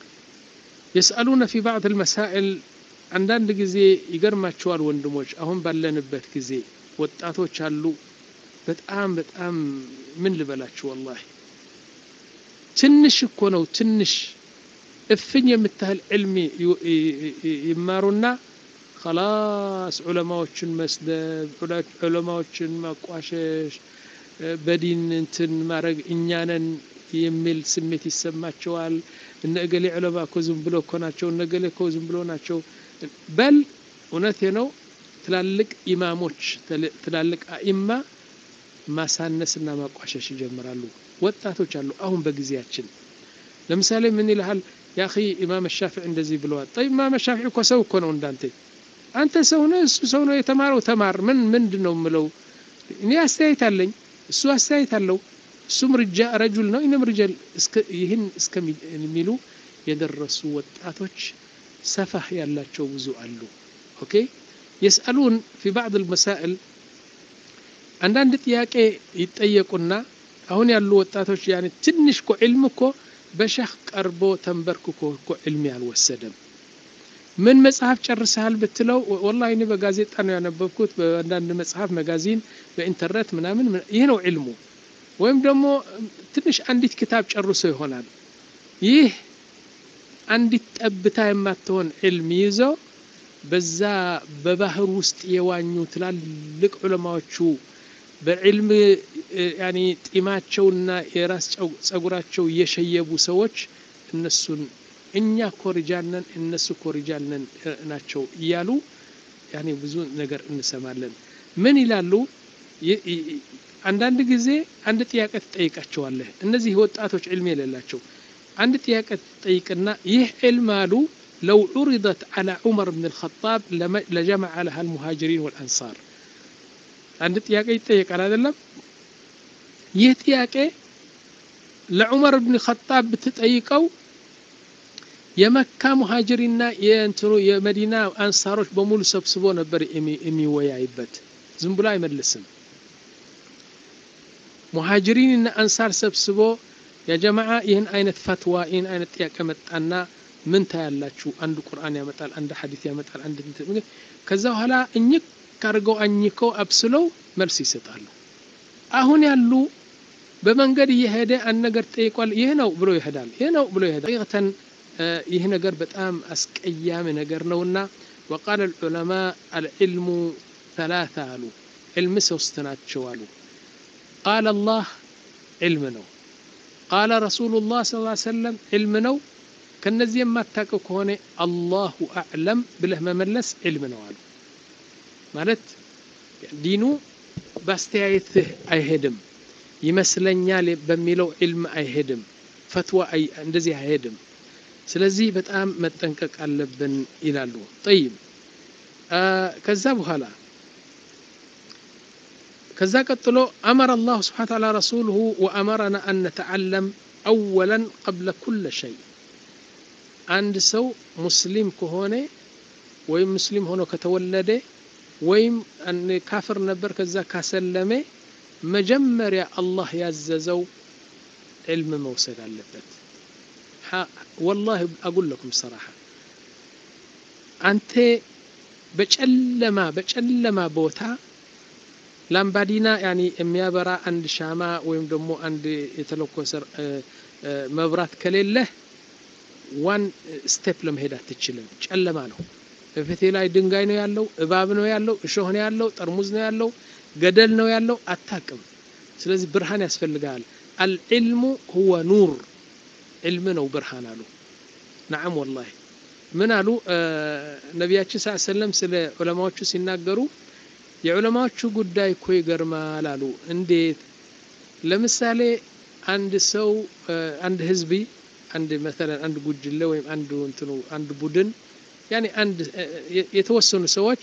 يسألون في بعض المسائل አንዳንድ ጊዜ ይገርማቸዋል ወንድሞች፣ አሁን ባለንበት ጊዜ ወጣቶች አሉ በጣም በጣም ምን ልበላችሁ ወላሂ ትንሽ እኮ ነው ትንሽ እፍኝ የምታህል ዕልሚ ይማሩና خلاص ዑለማዎችን መስደብ ዑለማዎችን ማቋሸሽ በዲን እንትን ማረግ እኛነን የሚል ስሜት ይሰማቸዋል። እነ እገሌ ዑለማ እኮ ዝም ብሎ እኮ ናቸው፣ እነ እገሌ እኮ ዝም ብሎ ናቸው። በል እውነቴ ነው ትላልቅ ኢማሞች ትላልቅ አኢማ ማሳነስና ማቋሸሽ ይጀምራሉ። ወጣቶች አሉ አሁን በጊዜያችን ለምሳሌ ምን ይልሃል ያ اخي ኢማም ሻፊዒ እንደዚህ ብለዋል። طيب ኢማም ሻፊዒ እኮ ሰው እኮ ነው እንዳንተ አንተ ሰው ነህ እሱ ሰው ነው የተማረው ተማር ምን ምንድነው ምለው እኔ አስተያየት አለኝ እሱ አስተያየት አለው እሱም ርጃ ረጁል ነው እኔም ርጃል እስከ ይህን እስከሚሉ የደረሱ ወጣቶች ሰፋህ ያላቸው ብዙ አሉ ኦኬ يسألون في بعض المسائل አንዳንድ ጥያቄ ይጠየቁና አሁን ያሉ ወጣቶች ያኔ ትንሽ ኮ ዒልም ኮ በሸህ ቀርቦ ተንበርክኮ ኮ ዒልም ያልወሰደም ምን መጽሐፍ ጨርሰሃል ብትለው والله እኔ በጋዜጣ ነው ያነበብኩት በአንዳንድ መጽሐፍ መጋዚን በኢንተርኔት ምናምን ይሄ ነው ዒልሙ ወይም ደግሞ ትንሽ አንዲት ክታብ ጨርሶ ይሆናል ይህ አንዲት ጠብታ የማትሆን ዒልም ይዞ በዛ በባህር ውስጥ የዋኙ ትላልቅ ዑለማዎቹ በዕልም ያኒ ጢማቸውና የራስ ጸጉራቸው የሸየቡ ሰዎች እነሱን እኛ ኮሪጃነን እነሱ ኮሪጃነን ናቸው ይያሉ ያኒ ብዙ ነገር እንሰማለን ምን ይላሉ አንዳንድ ጊዜ አንድ ጥያቄ ተጠይቃቸዋለህ እነዚህ ወጣቶች ዕልም የሌላቸው አንድ ጥያቄ ተጠይቅና ይህ ዕልም አሉ لو عرضت على عمر بن الخطاب لجمع لها المهاجرين والأنصار عند ጥያቄ ይጠየቃል አይደለም ይህ ጥያቄ ለዑመር ኢብኑ ኸጣብ ብትጠይቀው የመካ ሙሃጅሪና የእንትሩ የመዲና አንሳሮች በሙሉ ሰብስቦ ነበር የሚወያይበት ዝም ብሎ አይመልስም ሙሃጅሪንና አንሳር ሰብስቦ ያ ጀማዓ ይህን አይነት ፈትዋ ይህን አይነት ጥያቄ መጣና ምን ታያላችሁ አንድ ቁርአን ያመጣል አንድ ሐዲስ ያመጣል አንድ ከዛ በኋላ እኝክ ካርገው አኝከው አብስለው መልስ ይሰጣሉ አሁን ያሉ በመንገድ እየሄደ አንድ ነገር ጠይቋል ይሄ ነው ብሎ ይሄዳል ይሄ ነው ብሎ ይሄዳል ይገተን ይሄ ነገር በጣም አስቀያሚ ነገር ነውና وقال العلماء العلم ثلاثه አሉ علم ሶስት ናቸው አሉ قال الله علم ነው قال رسول الله صلى الله عليه وسلم علم ነው ከነዚህ የማታውቀው ከሆነ አላሁ አዕለም ብለህ መመለስ ዕልም ነው አሉ ማለት ዲኑ ባስተያየትህ አይሄድም ይመስለኛል በሚለው ዕልም አይሄድም ፈትዋ እንደዚህ አይሄድም ስለዚህ በጣም መጠንቀቅ አለብን ይላሉ طيب ከዛ በኋላ ከዛ ቀጥሎ أمر الله سبحانه وتعالى رسوله وأمرنا أن نتعلم أولا قبل كل شيء አንድ ሰው ሙስሊም ከሆነ ወይም ሙስሊም ሆኖ ከተወለደ ወይም አንድ ካፍር ነበር ከዛ ካሰለመ መጀመሪያ አላህ ያዘዘው علم መውሰድ አለበት والله اقول لكم صراحه አንተ በጨለማ በጨለማ ቦታ ላምባዲና ያኒ የሚያበራ አንድ ሻማ ወይም ደግሞ አንድ የተለኮሰ መብራት ከሌለ ዋን ስቴፕ ለመሄድ አትችልም ጨለማ ነው በፊቴ ላይ ድንጋይ ነው ያለው እባብ ነው ያለው እሾህ ነው ያለው ጠርሙዝ ነው ያለው ገደል ነው ያለው አታቅም ስለዚህ ብርሃን ያስፈልጋል العلم هو نور علم ነው ብርሃን አሉ نعم والله ምን አሉ ነብያችን ሰለላሁ ዐለይሂ ወሰለም ስለ ዑለማዎቹ ሲናገሩ የዑለማዎቹ ጉዳይ እኮ ይገርማል አሉ እንዴት ለምሳሌ አንድ ሰው አንድ ህዝብ አንድ مثلا አንድ ጉጅለ ወይም አንድ እንትኑ አንድ ቡድን ያኒ አንድ የተወሰኑ ሰዎች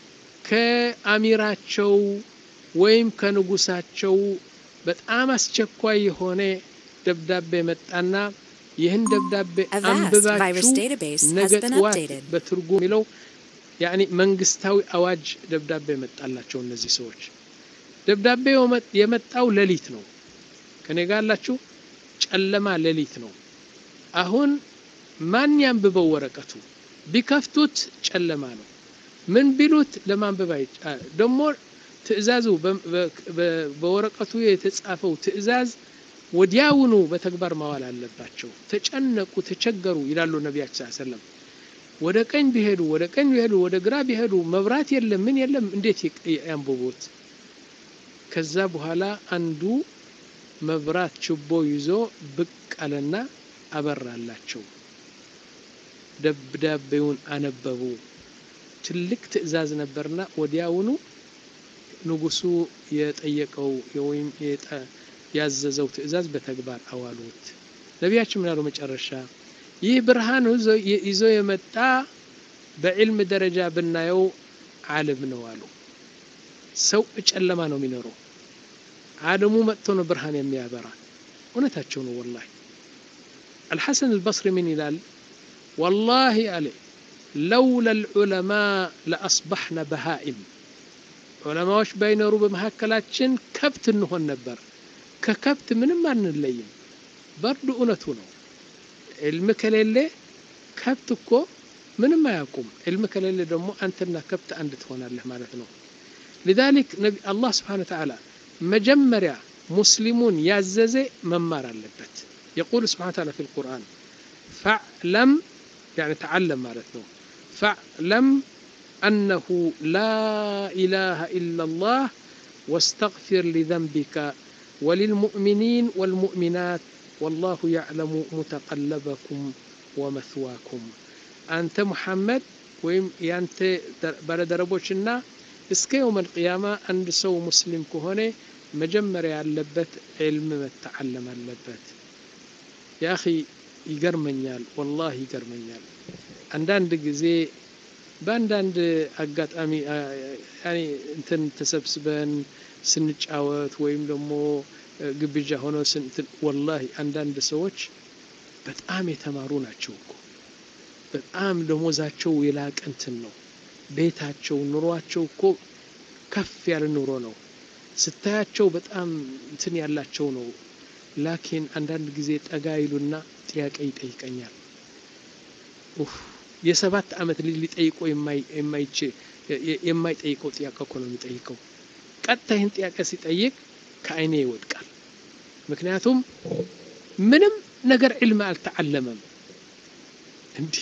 ከአሚራቸው ወይም ከንጉሳቸው በጣም አስቸኳይ የሆነ ደብዳቤ መጣና ይህን ደብዳቤ አንብባችሁ ነገ ጠዋት በትርጉም ይለው ያኒ መንግስታዊ አዋጅ ደብዳቤ መጣላቸው እነዚህ ሰዎች ደብዳቤው የመጣው ሌሊት ነው ከኔ ጋር አላችሁ ጨለማ ሌሊት ነው አሁን ማን ያንብበው ወረቀቱ ቢከፍቱት ጨለማ ነው ምን ቢሉት ለማንበብ ደሞ ትእዛዙ በወረቀቱ የተጻፈው ትእዛዝ ወዲያውኑ በተግባር ማዋል አለባቸው ተጨነቁ ተቸገሩ ይላሉ ነብያችን ሰለላሁ ዐለይሂ ወሰለም ወደ ቀኝ ቢሄዱ ወደ ቀኝ ቢሄዱ ወደ ግራ ቢሄዱ መብራት የለም ምን የለም እንዴት ያንብቡት ከዛ በኋላ አንዱ መብራት ችቦ ይዞ ብቅ አለና አበራላቸው ደብዳቤውን አነበቡ ትልቅ ትእዛዝ ነበርና ወዲያውኑ ንጉሱ የጠየቀው ወይም ያዘዘው ትእዛዝ በተግባር አዋሉት ነብያችን ምናሉ መጨረሻ ይህ ብርሃን ይዞ የመጣ بعلم درجة بنايو عالم نوالو سو ጨለማ ነው የሚኖረው ዓለሙ መጥቶ ነው ብርሃን የሚያበራ እውነታቸው ነው والله الحسن البصري من ይላል والله عليه لولا العلماء لأصبحنا بهائم علماءش باينሩ በመሐከላችን ከብት እንሆን ነበር ከከብት ምንም አንለይም በርዱ እውነቱ ነው علم ከሌለ ከብት እኮ ምንም አያውቁም علم ከሌለ ደግሞ አንተና ከብት አንድ ትሆናለህ ማለት ነው لذلك نبي الله سبحانه وتعالى مجمريا مسلمون يعززي ممار اللبت يقول سبحانه وتعالى في القرآن فاعلم يعني تعلم مالتنا فاعلم أنه لا إله إلا الله واستغفر لذنبك وللمؤمنين والمؤمنات والله يعلم متقلبكم ومثواكم أنت محمد ويم أنت بلد ربوشنا እስከ يوم القيامة عند سو مسلم كهونه مجمريا ያለበት علم متعلم አለበት يا أخي ይገርመኛል والله ይገርመኛል አንዳንድ ጊዜ በአንዳንድ አጋጣሚ يعني እንትን ተሰብስበን ስንጫወት ወይም ደግሞ ግብዣ ሆኖ ስንት والله አንዳንድ ሰዎች በጣም የተማሩ ናቸው እኮ በጣም ደሞዛቸው የላቀ እንትን ነው ቤታቸው ኑሯቸው እኮ ከፍ ያለ ኑሮ ነው ስታያቸው በጣም እንትን ያላቸው ነው ላኪን አንዳንድ ጊዜ ጠጋይሉና ጥያቄ ይጠይቀኛል ኡፍ የሰባት አመት ልጅ ሊጠይቀው የማይ የማይቼ የማይጠይቀው ጥያቄ እኮ ነው የሚጠይቀው ቀጥታ ይህን ጥያቄ ሲጠይቅ ከአይኔ ይወድቃል ምክንያቱም ምንም ነገር علم አልተዓለመም እንዴ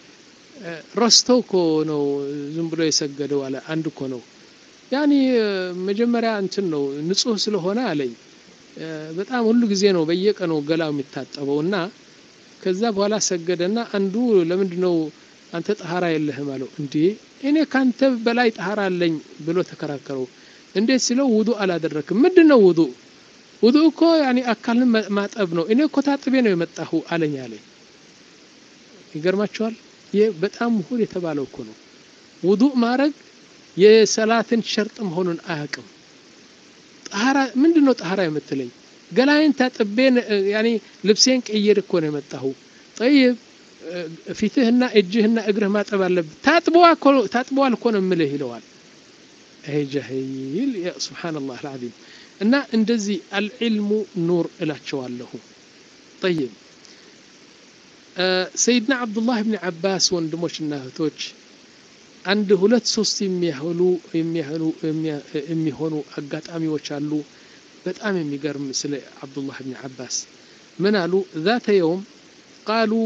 ረስተው እኮ ነው ዝም ብሎ የሰገደው አለ አንድ እኮ ነው ያኒ መጀመሪያ እንትን ነው ንጹህ ስለሆነ አለኝ በጣም ሁሉ ጊዜ ነው በየቀኑ ገላው የሚታጠበውና ከዛ በኋላ ሰገደና አንዱ ለምንድነው አንተ ጠሃራ የለህም አለው እንዴ እኔ ካንተ በላይ ጠሃራ አለኝ ብሎ ተከራከረው እንዴት ሲለው ውዱእ አላደረክም ምንድነው ውዱእ ውዱእ እኮ ያኒ አካልን ማጠብ ነው እኔ እኮ ታጥቤ ነው የመጣሁ አለኝ አለኝ ይገርማችኋል በጣም ሁሉ የተባለው እኮ ነው ውዱእ ማድረግ የሰላትን ሸርጥ መሆኑን አያውቅም ጠሃራ ምንድነው ጠሃራ የምትለኝ ገላይን ታጥቤን يعني ልብሴን ቀይር እኮ ነው የመጣሁ طيب ፊትህና እጅህና እግርህ ማጠብ አለብህ ታጥበዋ እኮ ታጥበዋል እኮ ነው የምልህ ይለዋል አይ ጀሂል ያ ሱብሃንአላህ العظيم እና እንደዚህ العلم نور እላቸዋለሁ طيب سيدنا عبد الله بن عباس ወንድሞችና እህቶች አንድ ሁለት ሶስት የሚያህሉ የሚያህሉ የሚሆኑ አጋጣሚዎች አሉ በጣም የሚገርም ስለ አብዱላህ ኢብኑ አባስ ምን አሉ ذات يوم قالوا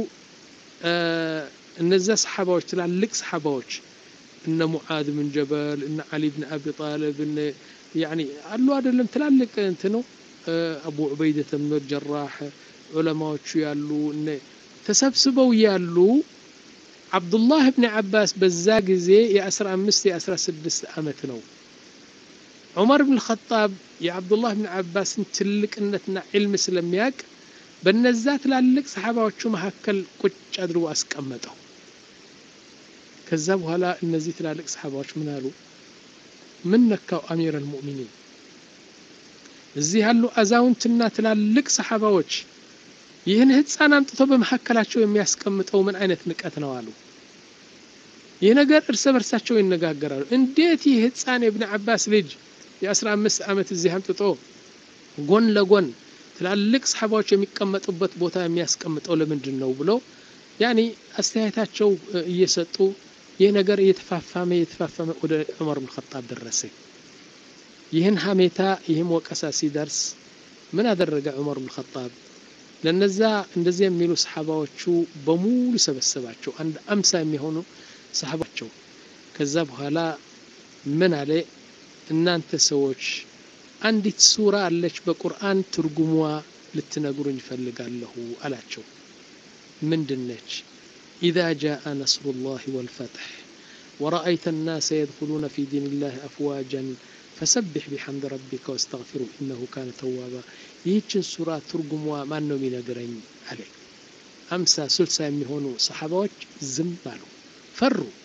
እነዛ ሰሃባዎች ትላልቅ ሰሃባዎች እነ ሙዓዝ ብን ጀበል እነ አሊ ብን አቢ ጣሊብ እነ يعني አሉ አይደለም ትላልቅ እንትኑ አቡ ዑበይደህ ብን ጀራህ ዑለማዎቹ ያሉ እነ ተሰብስበው ያሉ አብዱላህ ኢብኑ አባስ በዛ ጊዜ የ15 የ16 አመት ነው ዑመር ኢብኑ الخطاب የአብዱላህ ኢብኑ አባስን ትልቅነትና ዒልም ስለሚያቅ በነዛ ትላልቅ ሰሃባዎቹ መሐከል ቁጭ አድርጎ አስቀመጠው ከዛ በኋላ እነዚህ ትላልቅ ሰሃባዎች ምን አሉ ምን ነካው አሚር المؤمنين እዚህ ያሉ አዛውንትና ትላልቅ ሰሃባዎች ይህን ህፃን አምጥቶ በመሐከላቸው የሚያስቀምጠው ምን አይነት ንቀት ነው አሉ ይህ ነገር እርስ በርሳቸው ይነጋገራሉ እንዴት ይህ ህፃን ኢብኑ አባስ ልጅ የ15 አመት እዚህ አምጥቶ ጎን ለጎን ትላልቅ ሰሃባዎች የሚቀመጡበት ቦታ የሚያስቀምጠው ለምንድን ነው ብሎ ያኒ አስተያየታቸው እየሰጡ ይህ ነገር እየተፋፋመ እየተፋፋመ ወደ ዑመር ኢብኑ الخطاب ደረሰ ይህን ሐሜታ ይህም ወቀሳ ሲደርስ ምን አደረገ ዑመር ኢብኑ الخطاب ለነዛ እንደዚህ የሚሉ ሰሃባዎቹ በሙሉ ሰበሰባቸው አንድ አምሳ የሚሆኑ ሰሃባቸው ከዛ በኋላ ምን አለ እናንተ ሰዎች አንዲት ሱራ አለች በቁርአን ትርጉሟ ልትነግሩኝ ፈልጋለሁ አላቸው ምንድነች إذا جاء نصر الله والفتح ورأيت الناس يدخلون في دين الله أفواجا فسبح بحمد ربك واستغفره إنه كان توابا ይህችን ሱራ ትርጉሟ ማን ነው የሚነግረኝ አለ አምሳ ስልሳ የሚሆኑ ሰሃባዎች ዝም አሉ ፈሩ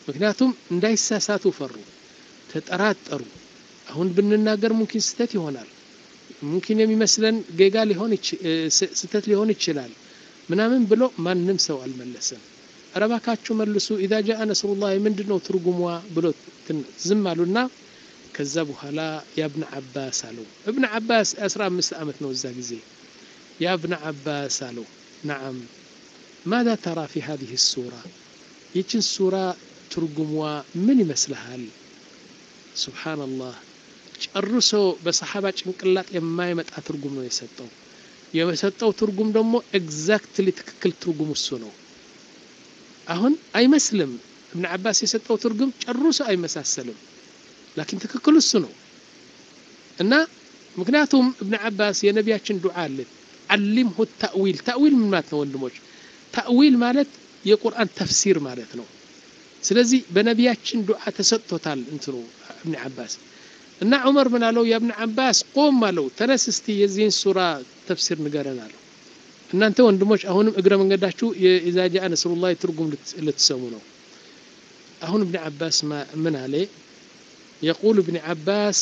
ምክንያቱም እንዳይሳሳቱ ፈሩ ተጠራጠሩ አሁን ብንናገር ሙምኪን ስተት ይሆናል ሙምኪን የሚመስለን ጌጋ ሊሆን ስተት ሊሆን ይችላል ምናምን ብሎ ማንንም ሰው አልመለሰም አረባካችሁ መልሱ اذا جاء نصر الله ምንድነው ትርጉሟ ብሎ ዝም አሉና ከዛ በኋላ ያ ኢብኑ አባስ አሉ ኢብኑ አባስ አስራ አምስት አመት ነው እዛ ጊዜ ያ ኢብኑ አባስ አሉ نعم ماذا ترى في هذه السورة ይችን ሱራ ትርጉሟ ምን ይመስልሃል سبحان الله ጨርሶ በሰሃባ ጭንቅላት የማይመጣ ትርጉም ነው የሰጠው የሰጠው ትርጉም ደግሞ ኤግዛክትሊ ትክክል ትርጉም እሱ ነው አሁን አይመስልም ኢብኑ አባስ የሰጠው ትርጉም ጨርሶ አይመሳሰልም لكن ትክክል እሱ ነው እና ምክንያቱም ኢብኑ አባስ የነቢያችን ዱዓ አለ علمه التأويل تأويل ምን ማለት ነው ወንድሞች تأويل ማለት የቁርአን ተፍሲር ማለት ነው ስለዚህ በነቢያችን ዱዓ ተሰጥቶታል እንትሩ ኢብኑ አባስ እና ዑመር ምን አለው ያ ኢብኑ አባስ ቆም አለው ተነስ እስቲ የዚህን ሱራ ተፍሲር ንገረን አለው እናንተ ወንድሞች አሁንም እግረ መንገዳችሁ اذا جاء نصر الله ትርጉም ልትሰሙ ነው አሁን ኢብኑ አባስ ምን አለ يقول ابن عباس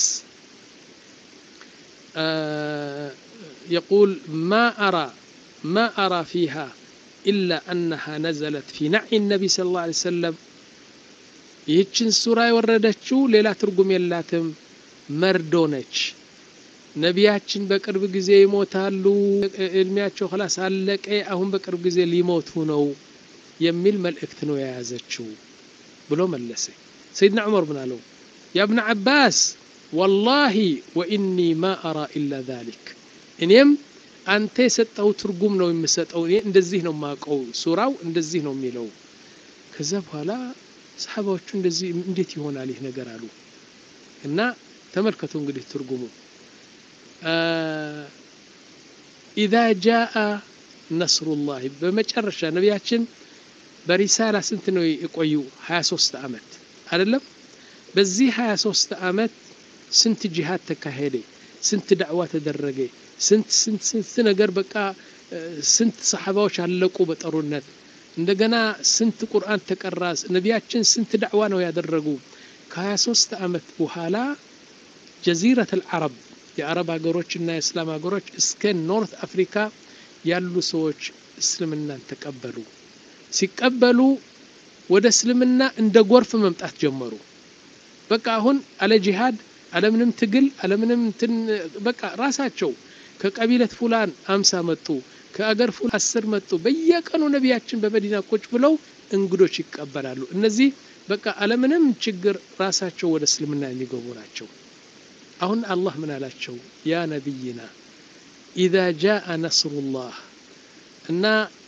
آه يقول ما أرى ما أرى فيها إلا أنها نزلت في نعي النبي صلى الله عليه وسلم يتشن سورة وردتشو ليلا ترقم يلاتم مردونج نبياتشن بقرب ጊዜ ይሞታሉ እድሜያቸው خلاص አለቀ አሁን በቅርብ ጊዜ ሊሞቱ ነው የሚል መልእክት ነው የያዘችው ብሎ መለሰ سيدنا عمر بن አለው يا ابن عباس والله وإني ما أرى إلا ذلك እኔም አንተ የሰጠው ትርጉም ነው የምሰጠው እኔ እንደዚህ ነው ማቀው ሱራው እንደዚህ ነው የሚለው ከዛ በኋላ ሰሃባዎቹ እንደዚህ እንዴት ይሆናል ይሄ ነገር አሉ እና ተመልከቱ እንግዲህ ትርጉሙ اذا جاء نصر الله በመጨረሻ ነብያችን በሪሳላ ስንት ነው የቆዩ ሃያ ሶስት አመት አይደለም በዚህ ሃያ ሶስት አመት ስንት ጂሃድ ተካሄደ ስንት ዳዕዋ ተደረገ ስንት ስንት ስንት ነገር በቃ ስንት ሰሃባዎች አለቁ በጠሩነት እንደገና ስንት ቁርአን ተቀራ ነብያችን ስንት ዳዕዋ ነው ያደረጉ ከ23 አመት በኋላ ጀዚረተ العرب የአረብ ሀገሮችና የእስላም ሀገሮች እስከ ኖርት አፍሪካ ያሉ ሰዎች እስልምናን ተቀበሉ ሲቀበሉ ወደ እስልምና እንደ ጎርፍ መምጣት ጀመሩ በቃ አሁን አለ ጂሃድ አለምንም ትግል አለምንም በቃ ራሳቸው ከቀቢለት ፉላን አምሳ መጡ ከአገር ፉል አስር መጡ በየቀኑ ነብያችን በመዲና ቁጭ ብለው እንግዶች ይቀበላሉ እነዚህ በቃ አለምንም ችግር ራሳቸው ወደ እስልምና የሚገቡ ናቸው አሁን አላህ ምን አላቸው ያ ነብይና اذا جاء نصر الله እና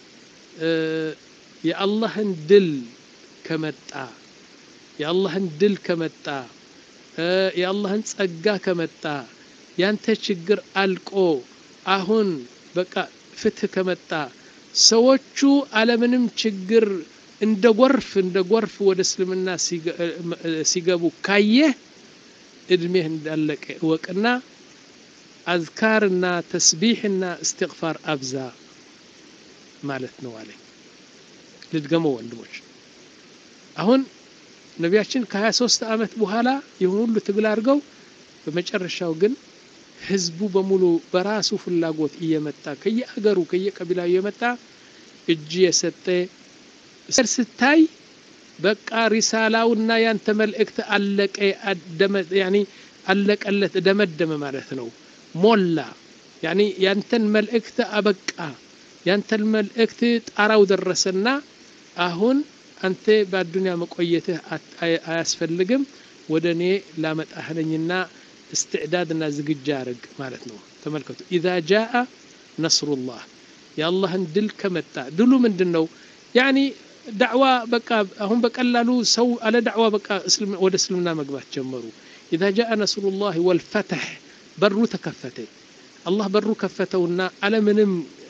የአላህን ድል ከመጣ የአላህን ድል ከመጣ የአላህን ጸጋ ከመጣ ያንተ ችግር አልቆ አሁን በቃ ፍትህ ከመጣ ሰዎቹ አለምንም ችግር እንደ ጎርፍ እንደ ጎርፍ ወደ እስልምና ሲገቡ ካየ እድሜህ እንዳለቀ ወቅና አዝካርና ተስቢህና እስትግፋር አብዛ ማለት ነው አለ ልድገመው ወንድሞች አሁን ነብያችን ከ23 አመት በኋላ የሁሉ ትግል አድርገው በመጨረሻው ግን ህዝቡ በሙሉ በራሱ ፍላጎት እየመጣ ከየአገሩ ከየቀቢላው እየመጣ እጅ የሰጠ ስታይ በቃ ሪሳላውና ያንተ መልእክት አለቀ አደመ ያኒ አለቀለት ደመደመ ማለት ነው ሞላ ያኒ ያንተን መልእክት አበቃ ያንተን መልእክት ጣራው ደረሰና አሁን አንተ በአዱንያ መቆየትህ አያስፈልግም ወደኔ ላመጣህልኝና استعدادنا ዝግጅ አርግ ማለት ነው ተመልከቱ اذا جاء نصر الله يا الله ድል ከመጣ ድሉ ምንድነው يعني دعوه በቃ አሁን በቀላሉ ሰው አለ دعوه በቃ እስልም ወደ እስልምና መግባት ጀመሩ اذا جاء نصر الله والفتح በሩ ተከፈተ الله በሩ ከፈተውና አለ ምንም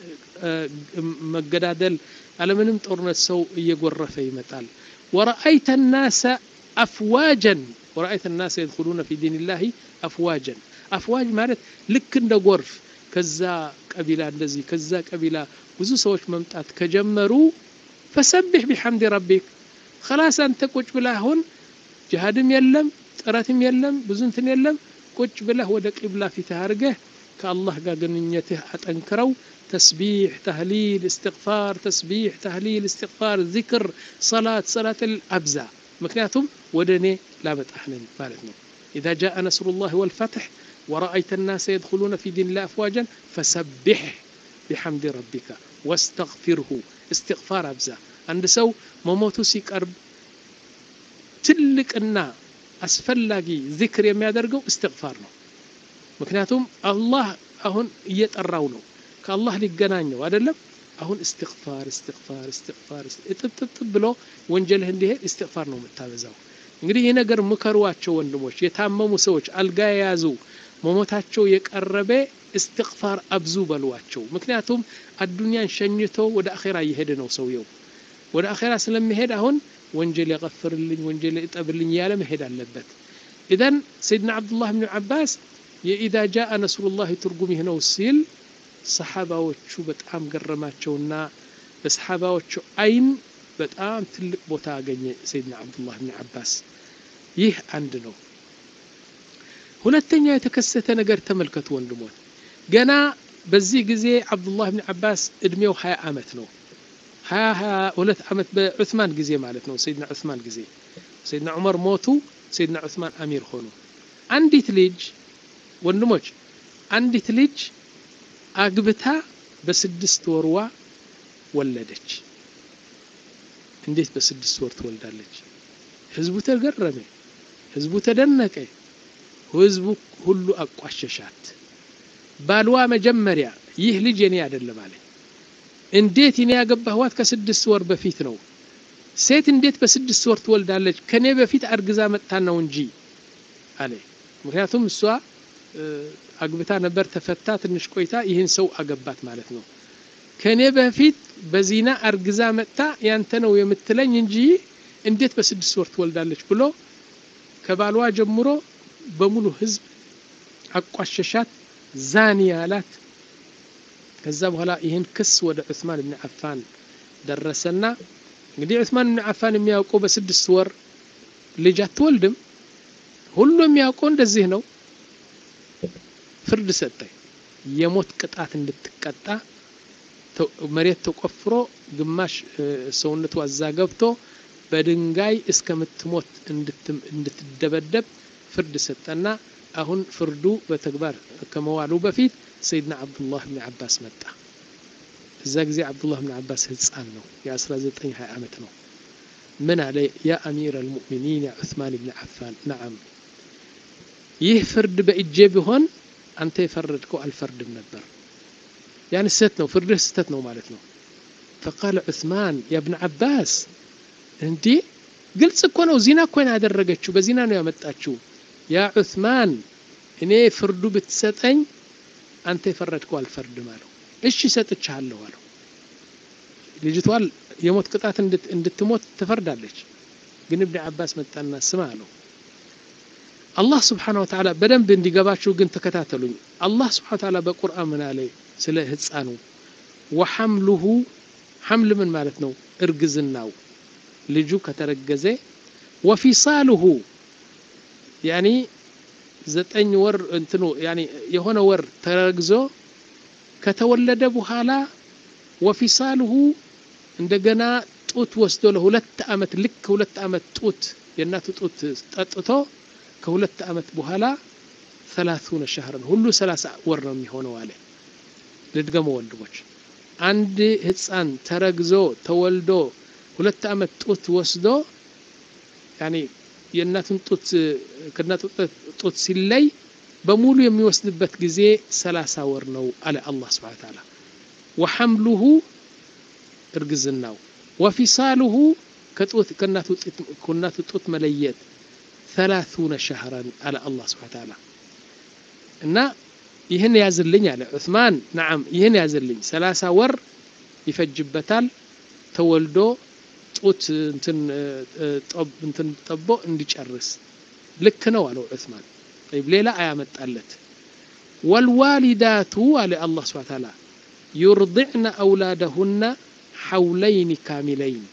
መገዳደል አለ ምንም ጦርነት ሰው እየጎረፈ ይመጣል ورأيت الناس افواجا ورأيت الناس يدخلون في دين الله افواجا افواج ማለት ልክ እንደ ጎርፍ ከዛ ቀቢላ እንደዚህ ከዛ ቀቢላ ብዙ ሰዎች መምጣት ከጀመሩ فسبح بحمد ربك خلاص أنت ቁጭ ብለህ አሁን ጂሃድም የለም ጥረትም የለም ብዙ እንትን የለም ቁጭ ብለህ ወደ ቂብላ ፊትህ አድርገህ ከአላህ ጋር ግንኙነትህ አጠንክረው تسبيح تهليل استغفار تسبيح تهليل استغفار ذكر صلاة صلاة الأبزع مكنياتهم ودني لا بتحنن مالتنا إذا جاء نصر الله والفتح ورأيت الناس يدخلون في دين الله أفواجا فسبح بحمد ربك واستغفره استغفار أبزع عند سو مموتو سيقرب تلقنا أسفلاقي ذكر يمي يدرقو استغفار ነው ምክንያቱም አላህ አሁን እየጠራው ነው ከአላህ ሊገናኘው አይደለም አሁን استغفار استغفار استغفار እጥጥጥ ብሎ ወንጀልህ እንዲሄድ استغفار ነው መታበዛው እንግዲህ ይሄ ነገር ምከሩዋቸው ወንድሞች የታመሙ ሰዎች አልጋ ያዙ መሞታቸው የቀረበ استغفار አብዙ በሏቸው ምክንያቱም አዱንያን ሸኝቶ ወደ አኺራ እየሄደ ነው ሰውየው ወደ አኺራ ስለሚሄድ አሁን ወንጀል ይغفርልኝ ወንጀል ይጠብልኝ ያለ መሄድ አለበት ኢዳን ሰይድና አብዱላህ ኢብኑ አባስ የኢዳ ጃአ ነስሩላህ ትርጉም ይሄ ነው ሲል ሰሃባዎቹ በጣም ገረማቸውና በሰሃባዎቹ አይን በጣም ትልቅ ቦታ አገኘ ሰይድና አብዱላህ ኢብኑ አባስ ይህ አንድ ነው ሁለተኛ የተከሰተ ነገር ተመልከቱ ወንድሞች ገና በዚህ ጊዜ አብዱላህ ኢብኑ አባስ እድሜው ሃያ አመት ነው ሃያ ሁለት አመት በዑስማን ጊዜ ማለት ነው ሰይድና ዑስማን ጊዜ ሰይድና ዑመር ሞቱ ሰይድና ዑስማን አሚር ሆኑ አንዲት ልጅ ወንድሞች አንዲት ልጅ አግብታ በስድስት ወርዋ ወለደች እንዴት በስድስት ወር ትወልዳለች ህዝቡ ተገረመ ህዝቡ ተደነቀ ህዝቡ ሁሉ አቋሸሻት ባልዋ መጀመሪያ ይህ ልጅ የኔ አይደለም አለ እንዴት እኔ ያገባኋት ከስድስት ወር በፊት ነው ሴት እንዴት በስድስት ወር ትወልዳለች ከኔ በፊት አርግዛ መጣ ነው እንጂ አለ ምክንያቱም እሷ አግብታ ነበር ተፈታ ትንሽ ቆይታ ይህን ሰው አገባት ማለት ነው ከኔ በፊት በዚና አርግዛ መጣ ያንተ ነው የምትለኝ እንጂ እንዴት በስድስት ወር ትወልዳለች ብሎ ከባልዋ ጀምሮ በሙሉ ህዝብ አቋሸሻት ዛኒያላት ከዛ በኋላ ይሄን ክስ ወደ ዑስማን ኢብኑ አፋን ደረሰና እንግዲህ ዑስማን ኢብኑ አፋን የሚያውቀው በስድስት ወር ልጅ አትወልድም ሁሉም የሚያውቀው እንደዚህ ነው ፍርድ ሰጠ የሞት ቅጣት እንድትቀጣ መሬት ተቆፍሮ ግማሽ ሰውነቱ አዛገብቶ በድንጋይ እስከምትሞት እንድትደበደብ ፍርድ ሰጠና አሁን ፍርዱ በተግባር ከመዋሉ በፊት ሰይድና አብዱላህ ኢብኑ አባስ መጣ እዛ ጊዜ አብዱላህ ኢብኑ አባስ ህፃን ነው የ19 20 አመት ነው ምን አለ ያ አሚር المؤمنين ያ ዑስማን ኢብኑ አፋን نعم ይህ ፍርድ በእጄ ቢሆን አንተ የፈረድከው አልፈርድም ነበር ያን ስህተት ነው ፍርድህ ስህተት ነው ማለት ነው فقال عثمان يا ابن عباس እንዴ ግልጽ እኮ ነው ዚና እኮ ነው ያደረገችው በዚና ነው ያመጣችው ያ ዑስማን እኔ ፍርዱ ብትሰጠኝ አንተ የፈረድከው አልፈርድም አለው እሺ ሰጥቻለሁ አለው ልጅቷል የሞት ቅጣት እንድትሞት ትፈርዳለች ግን ኢብኑ አባስ መጣና ስማ አለው አላህ Subhanahu Wa Ta'ala በደንብ እንዲገባችሁ ግን ተከታተሉኝ አላህ Subhanahu Wa Ta'ala በቁርአን ምን አለ ስለ ህፃኑ وحمله حمل ምን ማለት ነው እርግዝናው ልጁ ከተረገዘ وفصاله يعني ዘጠኝ ወር እንትኑ يعني የሆነ ወር ተረግዞ ከተወለደ በኋላ وفصاله እንደገና ጡት ወስዶ ለሁለት አመት ልክ ሁለት አመት ጡት የናቱ ጡት ጠጥቶ ከሁለት አመት በኋላ ثلاثين شهرا ሁሉ ሰላሳ ወር ነው የሚሆነው አለ ለድገሙ ወንድሞች አንድ ህፃን ተረግዞ ተወልዶ ሁለት አመት ጡት ወስዶ يعني የናቱን ጡት ከናቱ ጡት ሲለይ በሙሉ የሚወስድበት ጊዜ ሰላሳ ወር ነው አለ አላህ Subhanahu Wa Ta'ala وحمله እርግዝናው وفصاله ከጡት ከናቱ ጡት ከናቱ ጡት መለየት ثلاثين شهرا على الله سبحانه وتعالى እና ይሄን ያዝልኝ አለ ዑስማን نعم ይሄን ያዝልኝ ሰላሳ ወር ይፈጅበታል ተወልዶ ጡት እንትን ጠብ እንትን ጠቦ እንዲጨርስ ልክ ነው አለው ዑስማን طيب ሌላ አያመጣለት والوالدات على الله سبحانه وتعالى يرضعن اولادهن حولين كاملين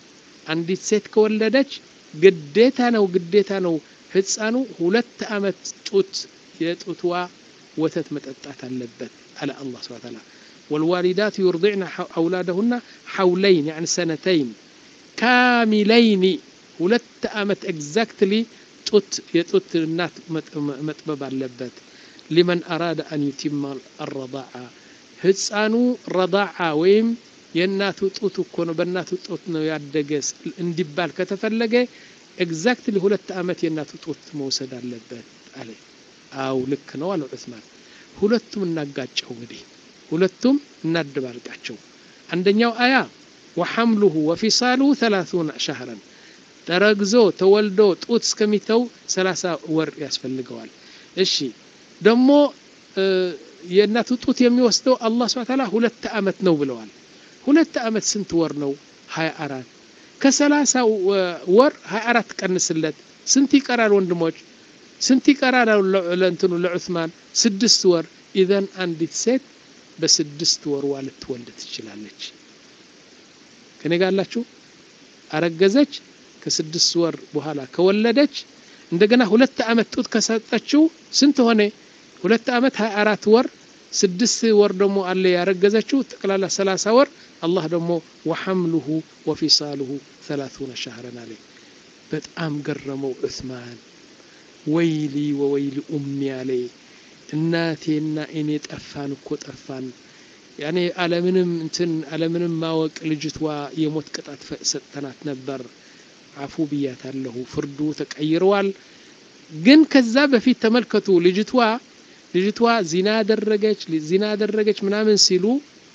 አንዲት ሴት ከወለደች ግዴታ ነው ግዴታ ነው ህፃኑ ሁለት አመት ጡት የጡትዋ ወተት መጠጣት አለበት አለ አላህ ሱብሓነሁ ወተዓላ والوالدات يرضعن أولادهن حولين يعني سنتين كاملين ሁለት አመት exactly ጡት የጡት እናት መጥበብ አለበት لمن أراد أن يتم الرضاعة ህፃኑ ረዳዓ ወይም የእናቱ ጡት እኮ ነው በእናቱ ጡት ነው ያደገስ እንዲባል ከተፈለገ ኤግዛክትሊ ሁለት አመት የእናቱ ጡት መውሰድ አለበት አለ አው ልክ ነው አለ ዑስማን ሁለቱም እናጋጨው እንግዲህ ሁለቱም እናደባልቃቸው አንደኛው አያ وحمله وفصاله ثلاثون شهرا ተረግዞ ተወልዶ ጡት እስከሚተው ሰላሳ ወር ያስፈልገዋል እሺ ደሞ የእናቱ ጡት የሚወስደው አላህ Subhanahu Wa Ta'ala ሁለት አመት ነው ብለዋል ሁለት አመት ስንት ወር ነው ሃያ አራት ከሰላሳ ወር ሃያ አራት ቀንስለት ስንት ይቀራል ወንድሞች ስንት ይቀራል ለእንትኑ ለዑስማን ስድስት ወር ኢዘን አንዲት ሴት በስድስት ወር ዋልት ወልድ ትችላለች ከነጋላችሁ አረገዘች ከስድስት ወር በኋላ ከወለደች እንደገና ሁለት አመት ጡት ከሰጠችው ስንት ሆነ ሁለት አመት ሃያ አራት ወር ስድስት ወር ደሞ አለ ያረገዘችው ተቀላላ ሰላሳ ወር አላህ ደሞ وحمله وفصاله ثلاثون شهرا عليه በጣም ገረመው ዑስማን ወይሊ ወወይሊ ኡሚ عليه እናቴና እኔ ጠፋን እኮ ጠፋን ያኔ ዓለምንም እንትን ዓለምንም ማወቅ ልጅቷ የሞት ቅጣት ሰጠናት ነበር አፉ ብያታለሁ ፍርዱ ተቀይሯል ግን ከዛ በፊት ተመልከቱ ልጅቷ ልጅቷ ዚና አደረገች ዚና አደረገች ምናምን ሲሉ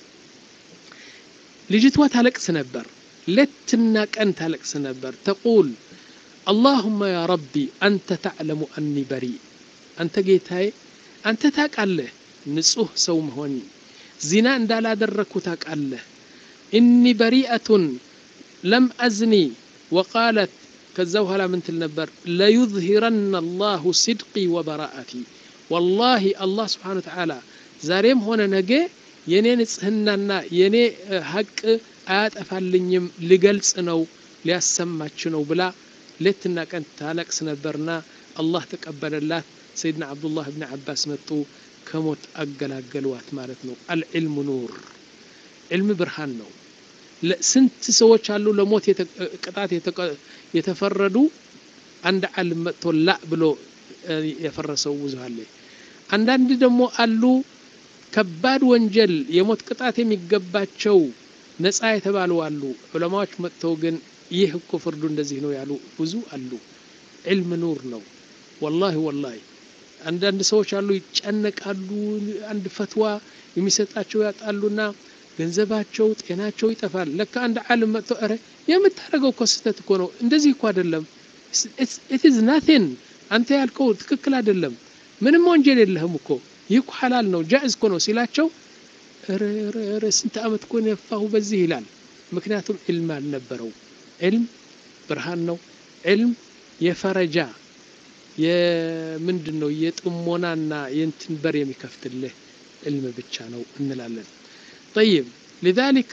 ልጅቷ ታለቅስ ነበር ለትና ቀን ታለቅስ ነበር تقول اللهم يا ربي انت تعلم اني بريء انت ጌታዬ አንተ ታውቃለህ ንጹህ ሰው መሆን ዚና እንዳላደረኩ ታውቃለህ اني بريئه لم ازني وقالت كذا وهلا من تلنبر لا يظهرن الله صدقي وبراءتي والله الله سبحانه وتعالى زاريم هنا نجي የኔ ንጽህናና የኔ ሐቅ አያጠፋልኝም ልገልጽ ነው ሊያሰማች ነው ብላ ለትና ቀን ታለቅስ ነበርና አላህ ተቀበለላት ሰይድና አብዱላህ ኢብኑ አባስ መጡ ከሞት አገላገሏት ማለት ነው አልዕልም ኑር ዕልም ብርሃን ነው ለስንት ሰዎች አሉ ለሞት ቅጣት የተፈረዱ አንድ ዓለም መጥቶ ላ ብሎ የፈረሰው ውዝሃለ አንዳንድ ደግሞ አሉ ከባድ ወንጀል የሞት ቅጣት የሚገባቸው ነፃ የተባሉ አሉ ዑለማዎች መጥተው ግን ይህ እኮ ፍርዱ እንደዚህ ነው ያሉ ብዙ አሉ ዕልም ኑር ነው والله والله አንዳንድ ሰዎች አሉ ይጨነቃሉ አንድ ፈትዋ የሚሰጣቸው ያጣሉና ገንዘባቸው ጤናቸው ይጠፋል ለካ አንድ ዓለም መጥቶ አረ የምታረገው እኮ ስህተት እኮ ነው እንደዚህ እኮ አይደለም it is nothing አንተ ያልከው ትክክል አይደለም ምንም ወንጀል የለህም እኮ ይኩ ሐላል ነው ጃኢዝ እኮ ነው ሲላቸው አረ አረ ስንት አመት እኮ ነው ያፋው በዚህ ይላል ምክንያቱም ዒልም አልነበረው ዒልም ብርሃን ነው ዒልም የፈረጃ የምንድነው የጥሞናና የንትን በር የሚከፍትልህ ዒልም ብቻ ነው እንላለን طيب لذلك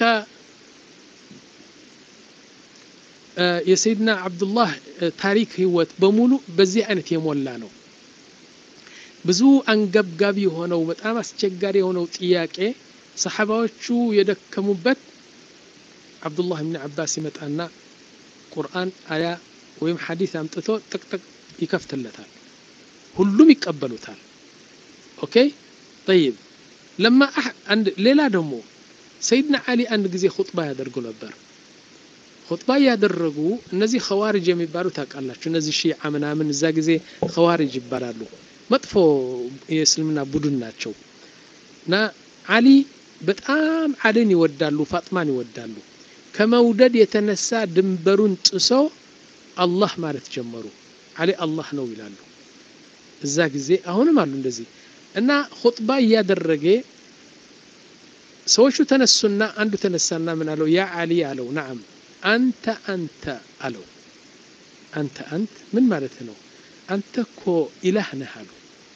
يا سيدنا عبد الله تاريخ ህይወት በሙሉ በዚህ አይነት የሞላ ነው ብዙ አንገብጋቢ ሆነው በጣም አስቸጋሪ ሆነው ጥያቄ ሰሃባዎቹ የደከሙበት አብዱላህ ኢብኑ አባስ ይመጣና ቁርአን አያ ወይም ሐዲስ አምጥቶ ጥቅጥቅ ይከፍትለታል ሁሉም ይቀበሉታል ኦኬ طيب لما عند ሌላ ደግሞ ሰይድና አሊ አንድ ጊዜ ኹጥባ ያደርጉ ነበር ኹጥባ ያደረጉ እነዚህ ኸዋሪጅ የሚባሉ ታውቃላችሁ እነዚህ ሺዓ ምናምን እዛ ጊዜ ኸዋሪጅ ይባላሉ መጥፎ የእስልምና ቡድን ናቸው እና አሊ በጣም አሊን ይወዳሉ ፋጥማን ይወዳሉ ከመውደድ የተነሳ ድንበሩን ጥሰው አላህ ማለት ጀመሩ አሊ አላህ ነው ይላሉ እዛ ጊዜ አሁንም አሉ እንደዚህ እና ኹጥባ ያደረገ ሰዎቹ ተነሱና አንዱ ተነሳና ምን አለው ያ አሊ አለው نعم አንተ አንተ አለው አንተ አንተ ምን ማለት ነው አንተ እኮ ኢላህ ነህ አሉ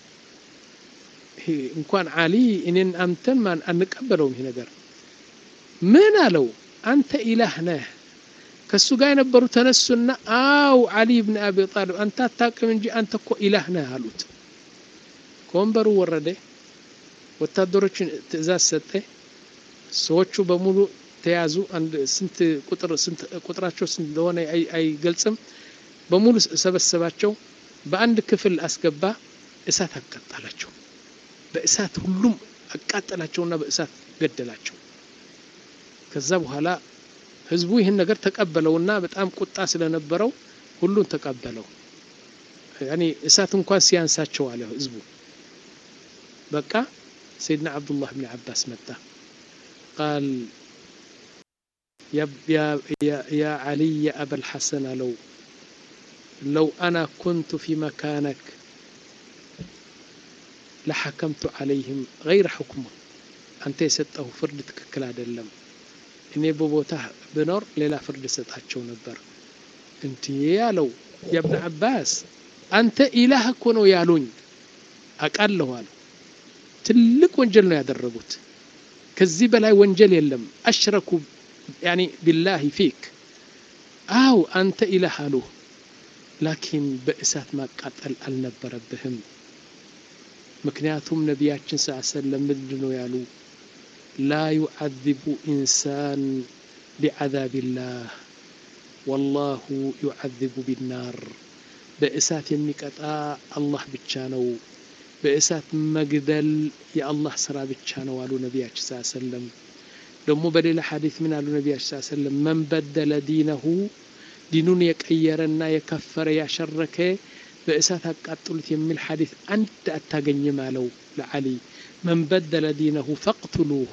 እንኳን አሊ እኔን አንተን ማን አንቀበለውም ይሄ ነገር ምን አለው አንተ ኢላህ ነህ ከሱ ጋር የነበሩ ተነሱና አው አሊ ኢብኑ አቢ ጣሊብ አንተ አታውቅም እንጂ አንተ እኮ ኢላህ ነህ አሉት። ከወንበሩ ወረደ። ወታደሮችን ትእዛዝ ሰጠ። ሰዎቹ በሙሉ ተያዙ። አንድ ስንት ቁጥር ስንት ቁጥራቸው ስንት እንደሆነ አይገልጽም። በሙሉ ሰበሰባቸው። በአንድ ክፍል አስገባ። እሳት አቃጠላቸው። በእሳት ሁሉም አቃጠላቸውና በእሳት ገደላቸው። ከዛ በኋላ ህዝቡ ይህን ነገር ተቀበለውና በጣም ቁጣ ስለነበረው ሁሉን ተቀበለው። ያኒ እሳት እንኳን ሲያንሳቸው አለ ህዝቡ። በቃ سيدنا عبد الله بن عباس متى قال يا يا يا, يا علي يا أبا الحسن لو لو أنا كنت في مكانك لحكمت عليهم غير حكمه أنت سته فرد تككل አይደለም እኔ በቦታህ ብኖር ሌላ ፍርድ ሰጣቸው ነበር። እንት ያለው يا ابن عباس أنت إله እኮ ነው ያሉኝ አቃለሁ አለ። ትልቅ ወንጀል ነው ያደረጉት። ከዚህ በላይ ወንጀል የለም። አሽረኩ يعني بالله فيك አው አንተ ኢላህ አሉ። ላኪን በእሳት ማቃጠል አልነበረብህም። ምክንያቱም ነቢያችን ሰለላሁ ዐለይሂ ወሰለም ምንድነው ያሉ لا يعذب إنسان بعذاب الله والله يعذب بالنار በእሳት የሚቀጣ አላህ ብቻ ነው። በእሳት መግደል የአላህ ስራ ብቻ ነው አሉ ነቢያችን ሰለላሁ ዐለይሂ ወሰለም። ደግሞ በሌላ ሐዲስ ምን አሉ ነቢያችን ሰለላሁ ዐለይሂ ወሰለም من بدل دينه ዲኑን የቀየረና የከፈረ ያሸረከ በእሳት አቃጥሉት የሚል ሐዲስ አንድ አታገኝም አለው ለዓሊ። من بدل دينه فاقتلوه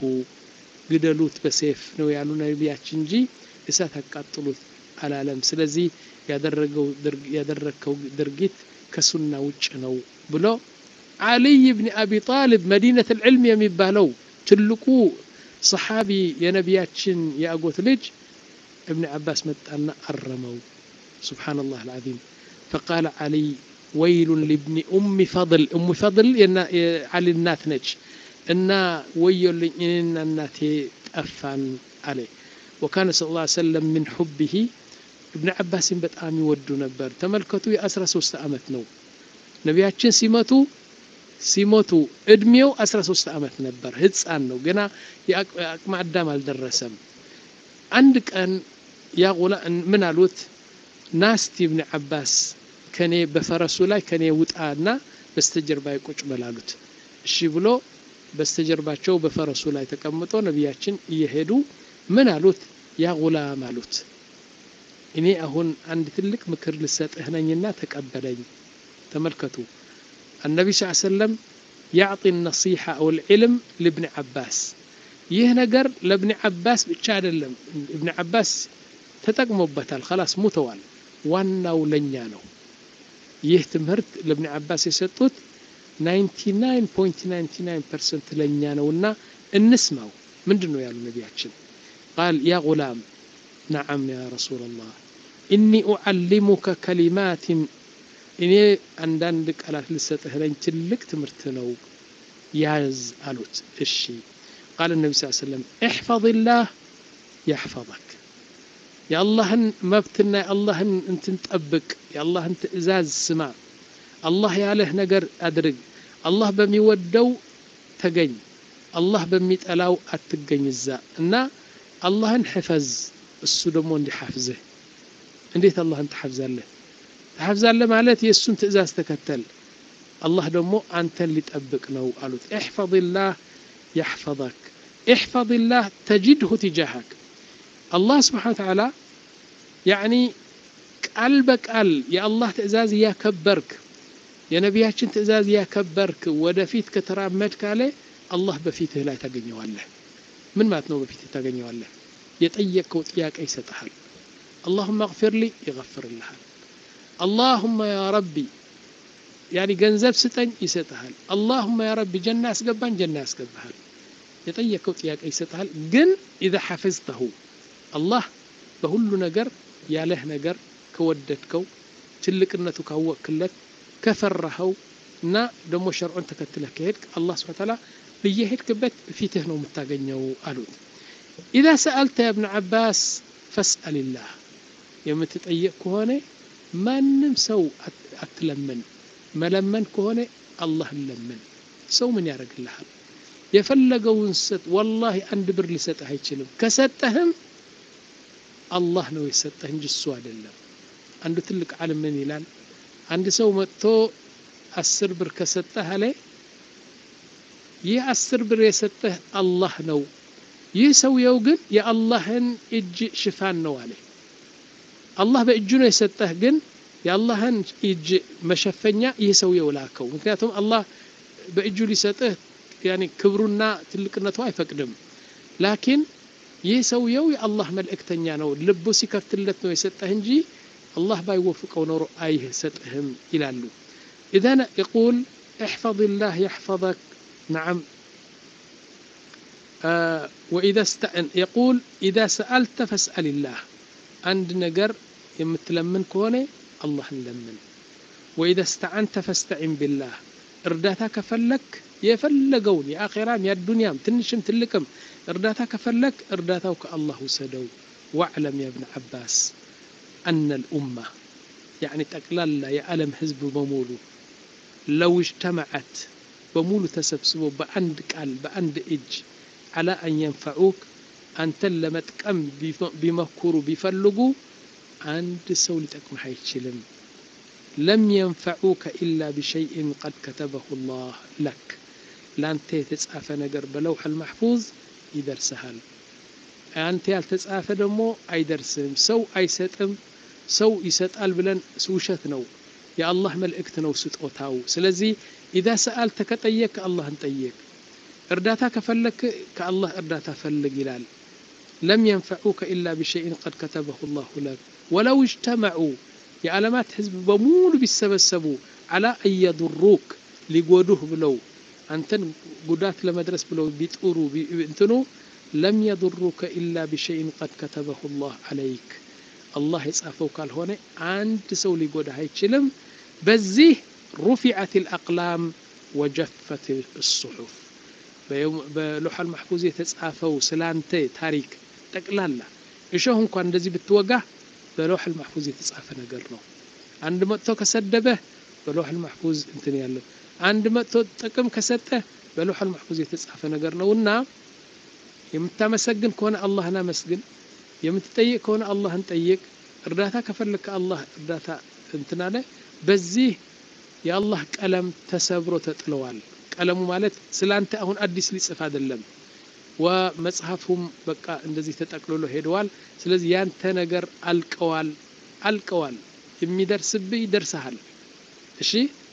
ግደሉት በሰይፍ ነው ያሉ ነቢያችን እንጂ እሳት አቃጥሉት አላለም። ስለዚህ ያደረገው ያደረከው ድርጊት ከሱና ውጭ ነው ብሎ علي بن أبي طالب مدينة العلم የሚባለው ትልቁ ሰሃቢ የነቢያችን ያጎት ልጅ ابن عباس መጣና አረመው። سبحان الله العظيم. فقال علي ويل لابن أم فضل. أم فضل علي النات نج إن ويل إن النات أفان عليه. وكان صلى الله عليه وسلم من حبه ابن عباس بتأمي ودو نبر تملكته يأسرى سوست أمتنو نبياتشن سيمتو سيمتو ادميو أسرى سوست أمت نبر هدس أنو جنا يأكمع الدم الدرسم عندك أن يا غلا من الوت ناستي ابن عباس كان بفرسو لا كان يوتآنا بستجربا يكوش بلالوت الشي بلو بستجرباቸው በፈረሱ ላይ ተቀምጠው ነብያችን እየሄዱ ምን አሉት ያ غلام አሉት እኔ አሁን አንድ ትልቅ ምክር ልሰጥህ ነኝና ተቀበለኝ። ተመልከቱ النبي صلى الله عليه وسلم يعطي النصيحة أو العلم لابن عباس ይህ ነገር ለابن عباس ብቻ አይደለም ابن عباس ተጠቅሞበታል خلاص ሞተዋል ዋናው ለኛ ነው። ይህ ትምህርት ለابن عباس የሰጡት ninety-nine point nine nine percent ለኛ ነውና እንስማው ምንድነው ያሉ ነብያችን قال يا غلام نعم يا رسول الله إني أعلمك كلمات إني عندك ቃላት ልሰጥህ ነኝ ትልቅ ትምህርት ነው ያዝ አሉት። እሺ قال النبي صلى الله عليه وسلم احفظ الله يحفظك يا الله مبتنا يا الله انت تطبق يا الله انت ትእዛዝ ስማ الله ያለህ ነገር አድርግ الله በሚወደው ተገኝ الله በሚጠላው አትገኝ እዛ እና አላህን حفظ እሱ ደግሞ እንዲሐፍዝህ እንዴት አላህን ተሐፍዛለህ ተሐፍዛለህ ማለት የሱን ትእዛዝ ተከተል الله ደግሞ አንተን ሊጠብቅ ነው አሉት። احفظ الله يحفظك احفظ الله تجده تجاهك الله سبحانه وتعالى يعني قلبك قال يا الله ትእዛዝ ያከበርክ የነቢያችን ትእዛዝ ያከበርክ ወደፊት ከተራመድክ ካለ አላህ በፊትህ ላይ ታገኘዋለህ። ምን ማለት ነው በፊትህ ታገኘዋለህ? የጠየቀው ጥያቄ ይሰጣል። اللهم اغفر لي يغفر لك اللهم يا ربي يعني ገንዘብ ስጠኝ ይሰጣል። اللهم يا ربي ጀና ያስገባኝ ጀና ያስገባሃል። የጠየቀው ጥያቄ ይሰጣል። ግን اذا حفظته الله በሁሉ ነገር ያለህ ነገር ከወደድከው ትልቅነቱ ካወቅለት ከፈራኸው እና ደግሞ ሸርዑን ተከትለህ ከሄድክ አላህ Subhanahu Wa Ta'ala በየሄድክበት ፊትህ ነው የምታገኘው አሉት። اذا سألت يا ابن عباس فاسأل الله የምትጠይቅ ከሆነ ማንም ሰው አትለምን መለመን ከሆነ አላህን ለምን ሰው ምን ያደርግልሃል የፈለገውን ሰጥ والله አንድ ብር ሊሰጥህ አይችልም ከሰጠህም አላህ ነው የሰጠህ እንጂ እሱ አይደለም አንዱ ትልቅ ዓለም ምን ይላል አንድ ሰው መጥቶ አስር ብር ከሰጠህ አለ ይህ አስር ብር የሰጠህ አላህ ነው ይህ ሰውየው ግን የአላህን እጅ ሽፋን ነው አለ አላህ በእጁ ነው የሰጠህ ግን የአላህን እጅ መሸፈኛ ይህ ሰውየው ላከው ምክንያቱም አላህ በእጁ ሊሰጥህ يعني ክብሩና ትልቅነቱ አይፈቅድም ላኪን ይህ ሰውየው የአላህ መልእክተኛ ነው ልቡ ሲከፍትለት ነው የሰጠህ እንጂ አላህ ባይወፍቀው ኖሮ አይሰጥህም ይላሉ اذا يقول احفظ الله يحفظك نعم آه واذا استأن يقول اذا سألت فاسأل الله عند ነገር የምትለምን ከሆነ አላህን ለምን واذا استعنت فاستعن بالله እርዳታ ከፈለክ የፈለገውን የአኺራም የዱንያም ትንሽም ትልቅም እርዳታ ከፈለክ እርዳታው ከአላህ ወሰደው واعلم يا ابن عباس ان الامه يعني تقلل يا عالم حزب بمولو لو اجتمعت بمولو تسبسبوا بأند قال بأند اج على ان ينفعوك انت لمتقم بمكروا بيفلغوا عند سو لتقم حيچلم لم ينفعوك الا بشيء قد كتبه الله لك لانت يتጻፈ ነገር በለውህ المحفوظ ይደርሳል አንተ ያልተጻፈ ደግሞ አይደርስም ሰው አይሰጥም ሰው ይሰጣል ብለን ውሸት ነው የአላህ መልእክት ነው ስጦታው ስለዚህ اذا سألت ከጠየቅ አላህን ጠይቅ እርዳታ ከፈለክ ከአላህ እርዳታ ፈልግ ይላል لم ينفعوك الا بشيء قد كتبه الله لك ولو اجتمعوا يا علامات حزب بمول بيسبسبوا على ان يضروك ليغودوه بلو አንተን ጉዳት ለመድረስ ብለው ቢጥሩ እንትኑ لم يضروك الا بشيء قد كتبه الله عليك الله يጻፈው ካልሆነ አንድ ሰው ሊጎዳህ አይችልም በዚህ رفعت الاقلام وجفت الصحف በለውህ المحفوظ የተጻፈው ስላንተ ታሪክ ጠቅላላ እሾህ እንኳን እንደዚህ ብትወጋ በለውህ المحفوظ የተጻፈ ነገር ነው አንድ መጥቶ ከሰደበህ በለውህ المحفوظ እንትን ያለው አንድ መጥቶ ጥቅም ከሰጠ በለውህ المحفوظ የተጻፈ ነገር ነውና የምታመሰግን ከሆነ አላህን አመስግን የምትጠይቅ ከሆነ አላህን ጠይቅ እርዳታ ከፈለክ አላህ እርዳታ እንትናለ በዚህ የአላህ ቀለም ተሰብሮ ተጥለዋል ቀለሙ ማለት ስላንተ አሁን አዲስ ሊጽፍ አይደለም ወመጽሐፉም በቃ እንደዚህ ተጠቅልሎ ሄደዋል ስለዚህ ያንተ ነገር አልቀዋል አልቀዋል የሚደርስብህ ይደርሳል እሺ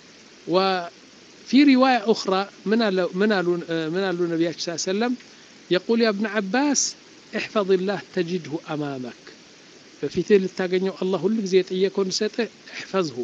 وفي روايه اخرى من من من النبي صلى الله عليه وسلم يقول يا ابن عباس احفظ الله تجده امامك ففيته لتاغنيو الله كل ጊዜ የጠየቀውን ሰጠህ احفظه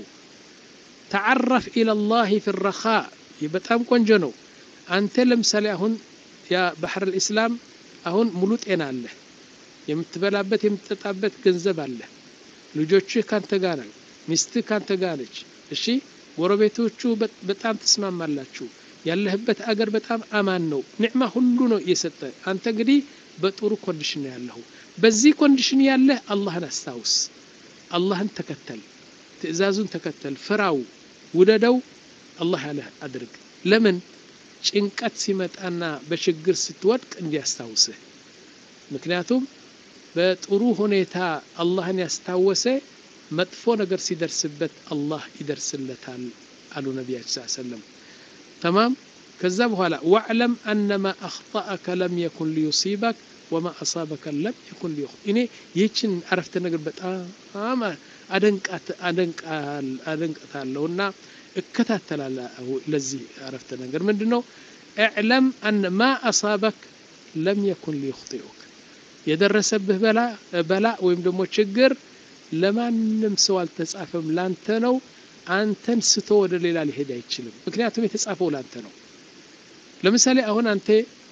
تعرف الى الله في الرخاء በጣም ቆንጆ ነው አንተ ለምሳሌ አሁን ያ ባህር الاسلام አሁን ሙሉ ጤና አለ የምትበላበት የምትጠጣበት ገንዘብ አለ ልጆችህ ካንተ ጋር ነው ሚስትህ ካንተ ጋር ነች እሺ ጎረቤቶቹ በጣም ተስማማላችሁ ያለህበት አገር በጣም አማን ነው ኒዕማ ሁሉ ነው የሰጠ አንተ እንግዲህ በጥሩ ኮንዲሽን ያለህ በዚህ ኮንዲሽን ያለህ አላህን አስታውስ አላህን ተከተል ትእዛዙን ተከተል ፍራው ውደደው አላህ ያለህ አድርግ ለምን ጭንቀት ሲመጣና በችግር ስትወድቅ እንዲያስታውስህ ምክንያቱም በጥሩ ሁኔታ አላህን ያስታወሰ መጥፎ ነገር ሲደርስበት አላህ ይደርስለታል አሉ ነብያችን ሰለላሁ ዐለይሂ ወሰለም تمام ከዛ በኋላ واعلم ان ما اخطاك لم يكن ليصيبك وما اصابك لم يكن ليخطئك እኔ ይህችን አረፍተ ነገር በጣም አደንቃት አደንቃል አደንቃታለሁና እከታተላለሁ ለዚህ አረፍተ ነገር ምንድነው اعلم ان ما اصابك لم يكن ليخطئك የደረሰብህ በላ በላ ወይም ደግሞ ችግር ለማንም ሰው አልተጻፈም ላንተ ነው አንተን ስቶ ወደ ሌላ ሊሄድ አይችልም ምክንያቱም የተጻፈው ላንተ ነው ለምሳሌ አሁን አንተ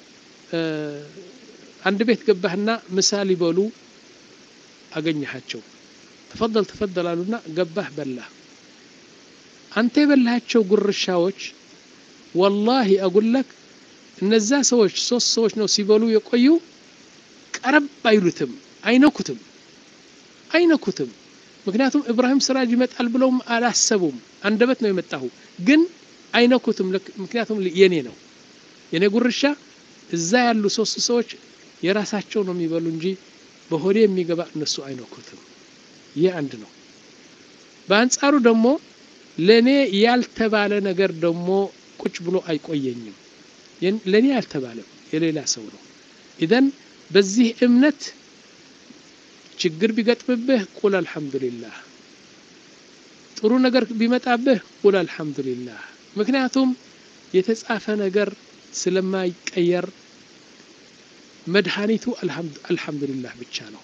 አንድ ቤት ገባህና ምሳሌ ይበሉ አገኘሃቸው ተፈضل ተፈضل አሉና ገባህ በላ አንተ የበላሃቸው ጉርሻዎች والله اقول لك እነዛ ሰዎች ሶስት ሰዎች ነው ሲበሉ የቆዩ ቀረብ አይሉትም አይነኩትም አይነኩትም ምክንያቱም ኢብራሂም ስራጅ ይመጣል ብለውም አላሰቡም አንደበት ነው የመጣው ግን አይነኩትም ምክንያቱም የኔ ነው የኔ ጉርሻ እዛ ያሉ ሶስት ሰዎች የራሳቸው ነው የሚበሉ እንጂ በሆዴ የሚገባ እነሱ አይነኩትም ይህ አንድ ነው በአንጻሩ ደግሞ ለኔ ያልተባለ ነገር ደግሞ ቁጭ ብሎ አይቆየኝም ለኔ ያልተባለ የሌላ ሰው ነው ኢደን በዚህ እምነት ችግር ቢገጥምብህ ቁል አልহামዱሊላህ ጥሩ ነገር ቢመጣብህ ቁል አልহামዱሊላህ ምክንያቱም የተጻፈ ነገር ስለማይቀየር መድኃኒቱ አልহামዱሊላህ ብቻ ነው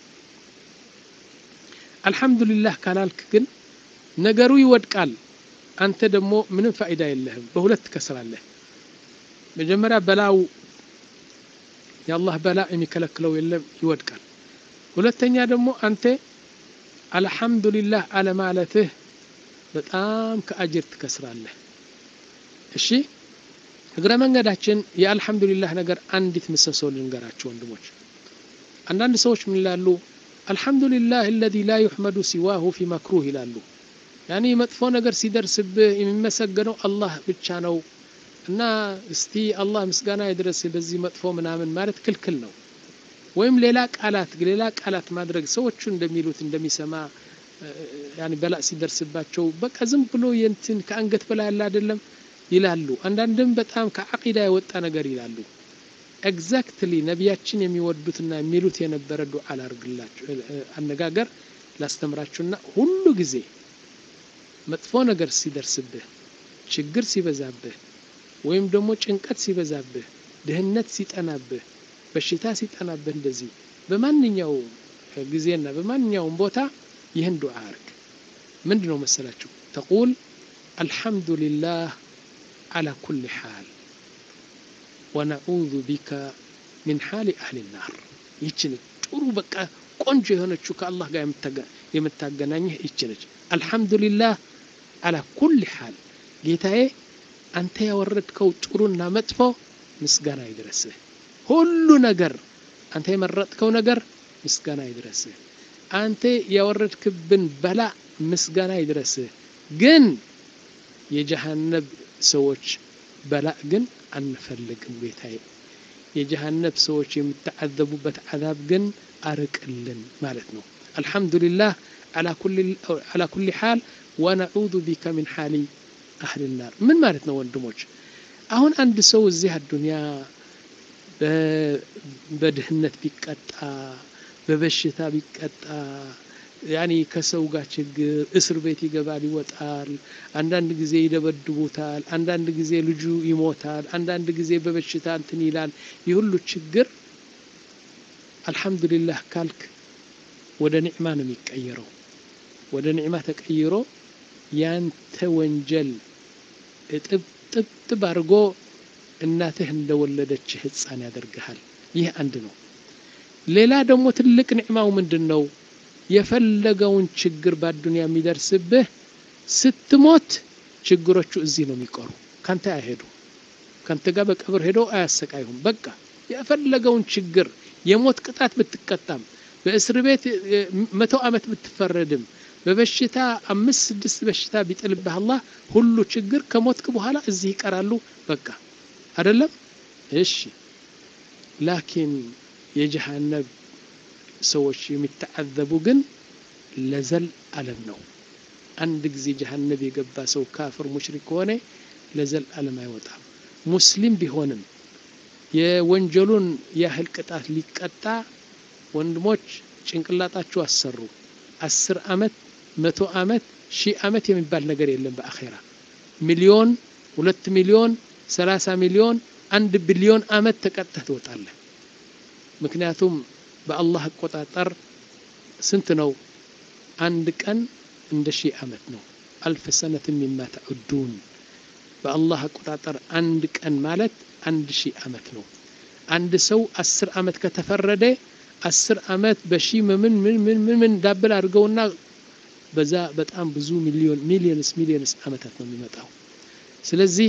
አልহামዱሊላህ ካላልክ ግን ነገሩ ይወድቃል አንተ ደግሞ ምንም ፋይዳ የለህም በሁለት ከስራለህ መጀመሪያ በላው ያላህ በላ የሚከለክለው የለም ይወድቃል ሁለተኛ ደግሞ አንተ አልহামዱሊላህ አለ ማለትህ በጣም ከአጅር ትከስራለህ እሺ እግረ መንገዳችን የአልহামዱሊላህ ነገር አንዲት ምሰሶ ልንገራችሁ ወንድሞች አንዳንድ ሰዎች ምን ይላሉ አልহামዱሊላህ الذي لا يحمد سواه في مكروه ይላሉ ያኒ መጥፎ ነገር ሲደርስብህ የሚመሰገነው አላህ ብቻ ነው እና እስቲ አላህ ምስጋና ይድረስ በዚህ መጥፎ ምናምን ማለት ክልክል ነው ወይም ሌላ ቃላት ሌላ ቃላት ማድረግ ሰዎቹ እንደሚሉት እንደሚሰማ ያኒ በላ ሲደርስባቸው በቃ ዝም ብሎ የንትን ከአንገት በላይ ያለ አይደለም ይላሉ አንዳንድም በጣም ከአቂዳ የወጣ ነገር ይላሉ ኤግዛክትሊ ነቢያችን የሚወዱትና የሚሉት የነበረ ዱዓ አላርግላችሁ አነጋገር ላስተምራችሁና ሁሉ ጊዜ መጥፎ ነገር ሲደርስብህ ችግር ሲበዛብህ ወይም ደግሞ ጭንቀት ሲበዛብህ ድህነት ሲጠናብህ በሽታ ሲጠናብህ እንደዚህ በማንኛው ጊዜና በማንኛው ቦታ ይህን ዱዓ አርግ ምንድነው መሰላችሁ ተقول الحمد لله على كل حال ونعوذ بك من حال أهل النار ይችን ጥሩ በቃ ቆንጆ የሆነችው ከአላህ ጋር የምታገናኝህ ይችነች الحمد لله على كل حال ጌታዬ አንተ ያወረድከው ጥሩና መጥፎ ምስጋና ይድረስህ ሁሉ ነገር አንተ የመረጥከው ነገር ምስጋና ይድረስህ አንተ ያወረድክብን በላ ምስጋና ይድረስህ ግን የጀሃነም ሰዎች በላ ግን አንፈልግም ጌታዬ የጀሃነም ሰዎች የሚተዓዘቡበት عذاب ግን አርቅልን ማለት ነው الحمد لله على كل على كل حال ونعوذ بك من حال أهل النار من مالتنا وندموج أهون عند سو زي الدنيا بدهنت بيقطع ببشتا بيقطع يعني كسو ጋር ችግር እስር ቤት ይገባል ይወጣል አንዳንድ ጊዜ ይደበድቡታል አንዳንድ ጊዜ ልጁ ይሞታል አንዳንድ ጊዜ በበሽታ እንትን ይላል ይሁሉ ችግር አልহামዱሊላህ ካልክ ወደ ኒዕማ ነው የሚቀየረው ወደ ኒዕማ ተቀይሮ ያንተ ወንጀል እጥብ ጥብ ጥብ አርጎ እናትህ እንደወለደች ህፃን ያደርግሃል ይህ አንድ ነው ሌላ ደግሞ ትልቅ ኒዕማው ምንድነው የፈለገውን ችግር በአዱንያ የሚደርስብህ ስትሞት ችግሮቹ እዚህ ነው የሚቀሩ ካንተ አይሄዱ ካንተ ጋር በቀብር ሄዶ አያሰቃዩም በቃ የፈለገውን ችግር የሞት ቅጣት ብትቀጣም በእስር ቤት መቶ አመት ብትፈረድም በበሽታ አምስት ስድስት በሽታ ቢጥልብህ አላህ ሁሉ ችግር ከሞትክ በኋላ እዚህ ይቀራሉ በቃ አይደለም እሺ ላኪን የጀሃነም ሰዎች የሚተዓዘቡ ግን ለዘል ዓለም ነው አንድ ጊዜ ጀሃነም የገባ ሰው ካፍር ሙሽሪክ ሆነ ለዘል ዓለም አይወጣም ሙስሊም ቢሆንም የወንጀሉን ያህል ቅጣት ሊቀጣ ወንድሞች ጭንቅላታችሁ አሰሩ አስር አመት መቶ አመት ሺህ አመት የሚባል ነገር የለም በአኺራ ሚሊዮን ሁለት ሚሊዮን ሰላሳ ሚሊዮን አንድ ቢሊዮን አመት ተቀጥተህ ትወጣለህ ምክንያቱም በአላህ አቆጣጠር ስንት ነው አንድ ቀን እንደ ሺህ አመት ነው አልፍ ሰነተ مما تعدون በአላህ አቆጣጠር አንድ ቀን ማለት አንድ ሺህ አመት ነው አንድ ሰው አስር አመት ከተፈረደ አስር አመት በሺ ምን ምን ምን ምን ዳብል አድርገውና በዛ በጣም ብዙ ሚሊዮን ሚሊዮንስ ሚሊዮንስ አመታት ነው የሚመጣው ስለዚህ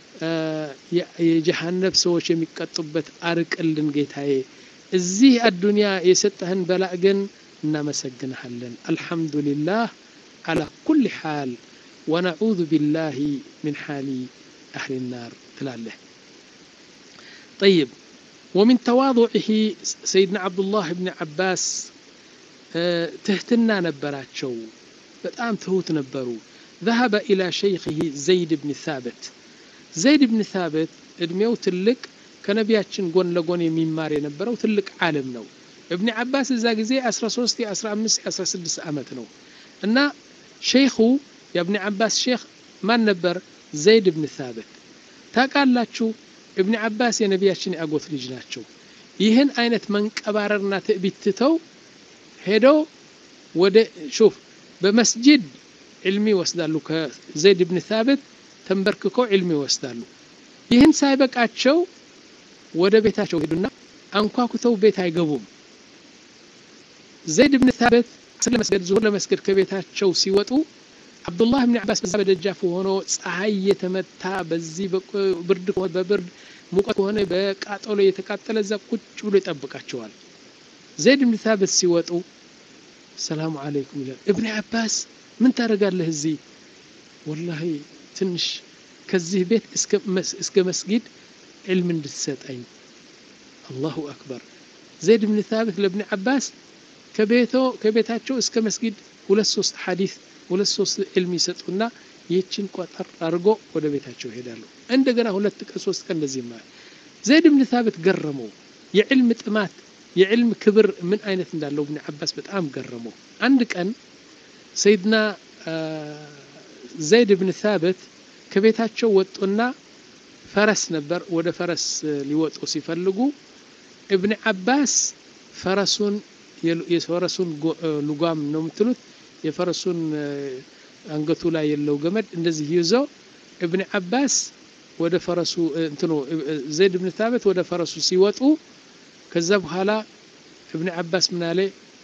የጀሃነም ሰዎች የሚቀጡበት አርቅልን ጌታዬ እዚህ አዱንያ የሰጠህን በላእ ግን እናመሰግንሃለን አልহামዱሊላህ على كل حال ونعوذ بالله من حال أهل النار تلاله طيب ومن تواضعه سيدنا عبد الله بن عباس تهتنا نبراتشو بتام تهوت نبرو ذهب إلى شيخه زيد بن ثابت زيد بن ثابت ادميو تلك كنبياتشن قون لقون يميمار ينبرو تلك عالم نو ابن عباس إذا زي أسرى سوستي أسرى أمس أسرى سدس أمت نو إن شيخه يا ابن عباس شيخ ما نبر زيد بن ثابت تقال لاتشو ابن عباس يا نبياتشن أقوث لجناتشو يهن أينت من كباررنا تأبيتتو هيدو ود شوف بمسجد علمي وسدالو كزيد بن ثابت تنبرككو علمي وسدالو ይህን ሳይበቃቸው ወደ ቤታቸው ሄዱና አንኳኩተው ቤት አይገቡም ዘይድ ብን ታበት ስለመስገድ ዙሁር ለመስገድ ከቤታቸው ሲወጡ አብዱላህ ብን አባስ በዛ በደጃፉ ሆኖ ፀሐይ የተመታ በዚህ በብርድ በብርድ ሙቀት ሆነ በቃጠሎ የተቃጠለ እዛ ቁጭ ብሎ ይጠብቃቸዋል ዘይድ ብን ታበት ሲወጡ ሰላም አለይኩም ይላል ኢብኑ አባስ ምን ታረጋለህ እዚህ ወላሂ ትንሽ ከዚህ ቤት እስከ እስከ መስጊድ علم እንድትሰጠኝ አላሁ አክበር ዘይድ ብን ታበት ለኢብኑ አባስ ከቤቶ ከቤታቸው እስከ መስጊድ ሁለት ሶስት ሐዲስ ሁለት ሶስት علم ይሰጡና ይችን ቋጠር አድርጎ ወደ ቤታቸው ይሄዳሉ እንደገና ሁለት ቀን ሶስት ቀን እንደዚህ ማለት ዘይድ ብን ታበት ገረመው የዕልም ጥማት የዕልም ክብር ምን አይነት እንዳለው ኢብኑ አባስ በጣም ገረመው አንድ ቀን ሰይድና ዘይድ ብን ታበት ከቤታቸው ወጡና ፈረስ ነበር ወደ ፈረስ ሊወጡ ሲፈልጉ ኢብኑ አባስ ፈረሱን የፈረሱን ሉጋም ነው የምትሉት የፈረሱን አንገቱ ላይ ያለው ገመድ እንደዚህ ይዞ ኢብኑ አባስ ወደ ፈረሱ እንትኑ ዘይድ ብን ታበት ወደ ፈረሱ ሲወጡ ከዛ በኋላ ኢብኑ አባስ ምን አለ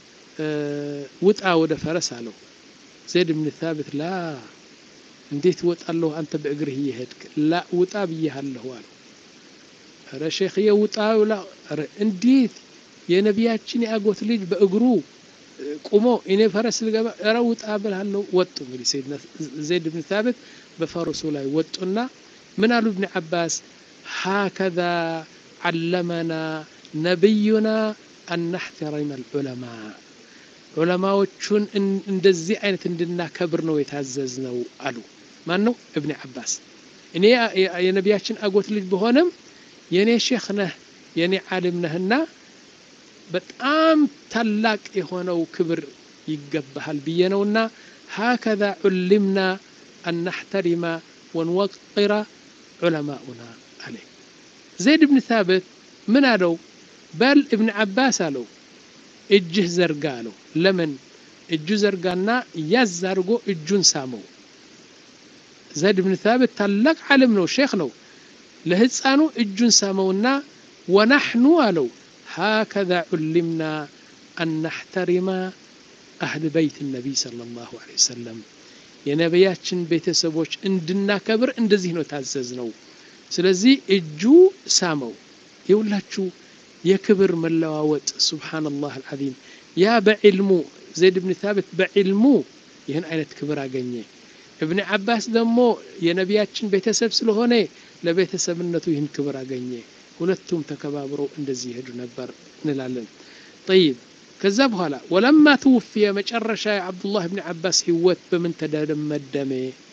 ውጣ ወደ ፈረስ አለው ዘይድ ብን ታበት ላ እንዴት ወጣለሁ አንተ በእግርህ ይሄድክ ላ ውጣ ብዬሃለሁ አለ አረ ሼኽ የውጣ ወላ አረ እንዴት የነቢያችን ያጎት ልጅ በእግሩ ቆሞ እኔ ፈረስ ልገባ አረ ውጣ ብለሃለሁ ወጡ እንግዲህ ሰይድና ዘይድ ብን ታበት በፈረሱ ላይ ወጡና ምን አሉ ኢብኑ አባስ هكذا علمنا نبينا أن نحترم العلماء ዑለማዎቹን እንደዚህ አይነት እንድናከብር ነው የታዘዝነው አሉ ማን ነው ኢብኑ አባስ እኔ የነቢያችን አጎት ልጅ በሆነም የኔ ሼኽ ነህ የኔ ዓሊም ነህና በጣም ታላቅ የሆነው ክብር ይገባሃል ብየነውና هكذا علمنا أن نحترم ونوقر علماءنا عليه زيد بن ثابت من አለው በል ኢብኑ አባስ አለው እጅህ ዘርጋ አለው ለምን እጁ ዘርጋና ያዛርጎ እጁን ሳመው ዘይድ ብን ታበት ታላቅ ዓለም ነው ሼኽ ነው ለህፃኑ እጁን ሳመውና ونحن አለው هكذا علمنا أن نحترم أهل بيت النبي صلى الله عليه وسلم የነቢያችን ቤተሰቦች እንድናከብር እንደዚህ ነው ታዘዝነው ስለዚህ እጁ ሳመው ይውላችሁ የክብር መለዋወጥ ሱብሃንአላህ አልዓዚም ያ በዕልሙ ዘይድ ብን ታበት በዕልሙ ይህን አይነት ክብር አገኘ ኢብኑ አባስ ደግሞ የነቢያችን ቤተሰብ ስለሆነ ለቤተሰብነቱ ይህን ክብር አገኘ ሁለቱም ተከባብረው እንደዚህ ሄዱ ነበር እንላለን طيب ከዛ በኋላ ወለማ ተወፈየ መጨረሻ አብዱላህ ብን አባስ ህይወት በምን ተደመደመ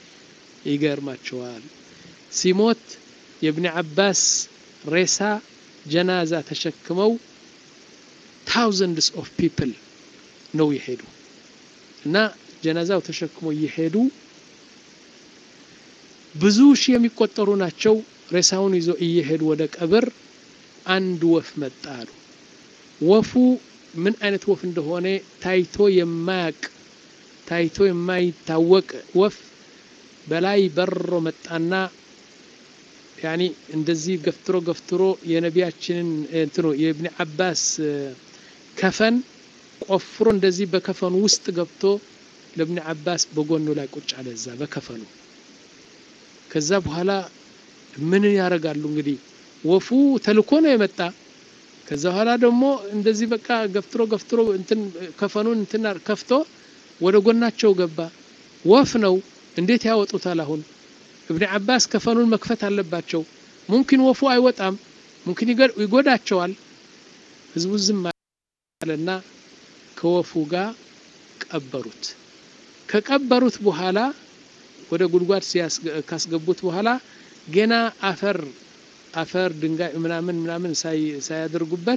ይገርማቸዋል ሲሞት የኢብኑ አባስ ሬሳ ጀናዛ ተሸክመው thousands of people ነው ይሄዱ እና ጀናዛው ተሸክመው ይሄዱ ብዙ ሺህ የሚቆጠሩ ናቸው ሬሳውን ይዞ ይሄዱ ወደ ቀብር አንድ ወፍ መጣሉ ወፉ ምን አይነት ወፍ እንደሆነ ታይቶ የማያቅ ታይቶ የማይታወቅ ወፍ በላይ በሮ መጣና يعني እንደዚህ ገፍትሮ ገፍትሮ የነቢያችንን እንትኑ የኢብኑ አባስ ከፈን ቆፍሮ እንደዚህ በከፈኑ ውስጥ ገብቶ ለኢብኑ አባስ በጎኑ ላይ ቁጭ አለዛ በከፈኑ ከዛ በኋላ ምን ያረጋሉ እንግዲህ ወፉ ተልኮ ነው የመጣ ከዛ ኋላ ደግሞ እንደዚህ በቃ ገፍትሮ ገፍትሮ እንትን ከፈኑን እንትን ከፍቶ ወደ ጎናቸው ገባ ወፍ ነው እንዴት ያወጡታል አሁን ኢብኑ አባስ ከፈኑን መክፈት አለባቸው ሙምኪን ወፉ አይወጣም ሙምኪን ይጎዳቸዋል ህዝቡ ዝም አለና ከወፉ ጋር ቀበሩት ከቀበሩት በኋላ ወደ ጉድጓድ ካስገቡት በኋላ ገና አፈር አፈር ድንጋይ ምናምን ምናምን ሳይ ሳያደርጉበት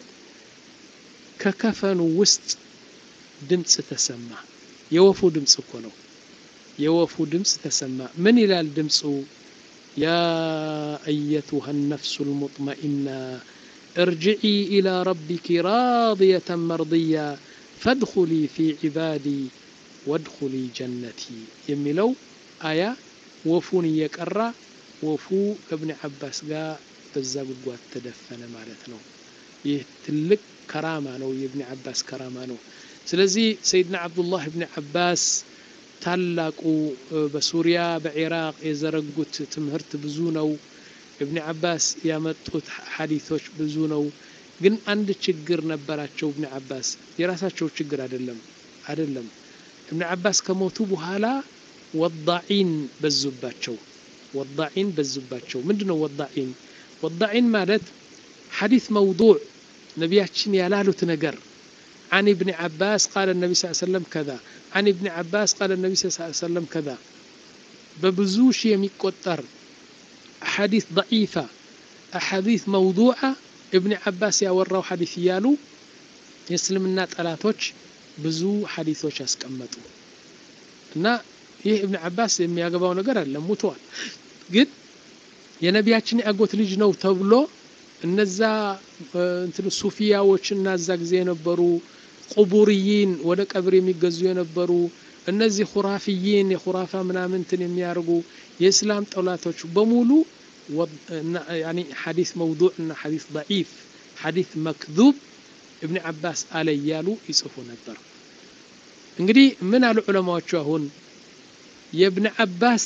ከከፈኑ ውስጥ ድምጽ ተሰማ የወፉ ድምጽ እኮ ነው የወፉ ድምጽ ተሰማ ምን ይላል ድምጹ ያ አየቱሃ النفس المطمئنة ارجعي إلى ربك راضية مرضية فادخلي في عبادي وادخلي جنتي የሚለው አያ ወፉን እየቀራ ወፉ ኢብኑ አባስ ጋር በዛ ጉድጓድ ተደፈነ ማለት ነው ይህ ትልቅ ከራማ ነው የኢብኑ አባስ ከራማ ነው ስለዚህ ሰይድና አብዱላህ ኢብኑ አባስ ታላቁ በሱሪያ በኢራቅ የዘረጉት ትምህርት ብዙ ነው ኢብኑ አባስ ያመጡት ሐዲሶች ብዙ ነው ግን አንድ ችግር ነበራቸው ኢብኑ አባስ የራሳቸው ችግር አይደለም አይደለም ኢብኑ አባስ ከሞቱ በኋላ ወዳዒን በዙባቸው ወዳዒን በዙባቸው ምንድነው ወዳዒን ወዳዒን ማለት ሐዲስ መውዱዕ ነቢያችን ያላሉት ነገር عن ابن عباس قال النبي صلى الله عليه وسلم كذا عن ابن عباس قال النبي صلى الله عليه وسلم كذا ببزوش يميقطر أحاديث ضعيفة أحاديث موضوعة ابن عباس يوروا حديث يالو يسلم النات ألاتوش بزو حديثوش أسكمتو نا ይህ ኢብኑ አባስ የሚያገባው ነገር አለ ሞቷል ግን የነቢያችን ያጎት ልጅ ነው ተብሎ እነዛ እንትን ሱፊያዎችና እዛ ጊዜ የነበሩ ቁቡሪይን ወደ ቀብር የሚገዙ የነበሩ እነዚህ ኹራፊይን የኹራፋ ምናምን እንትን የሚያርጉ የእስላም ጠላቶች በሙሉ يعني حديث موضوع እና حديث ضعيف حديث مكذوب ኢብኑ አባስ አለ ያሉ ይጽፉ ነበር እንግዲህ ምን አሉ ዑለማዎቹ አሁን የኢብኑ አባስ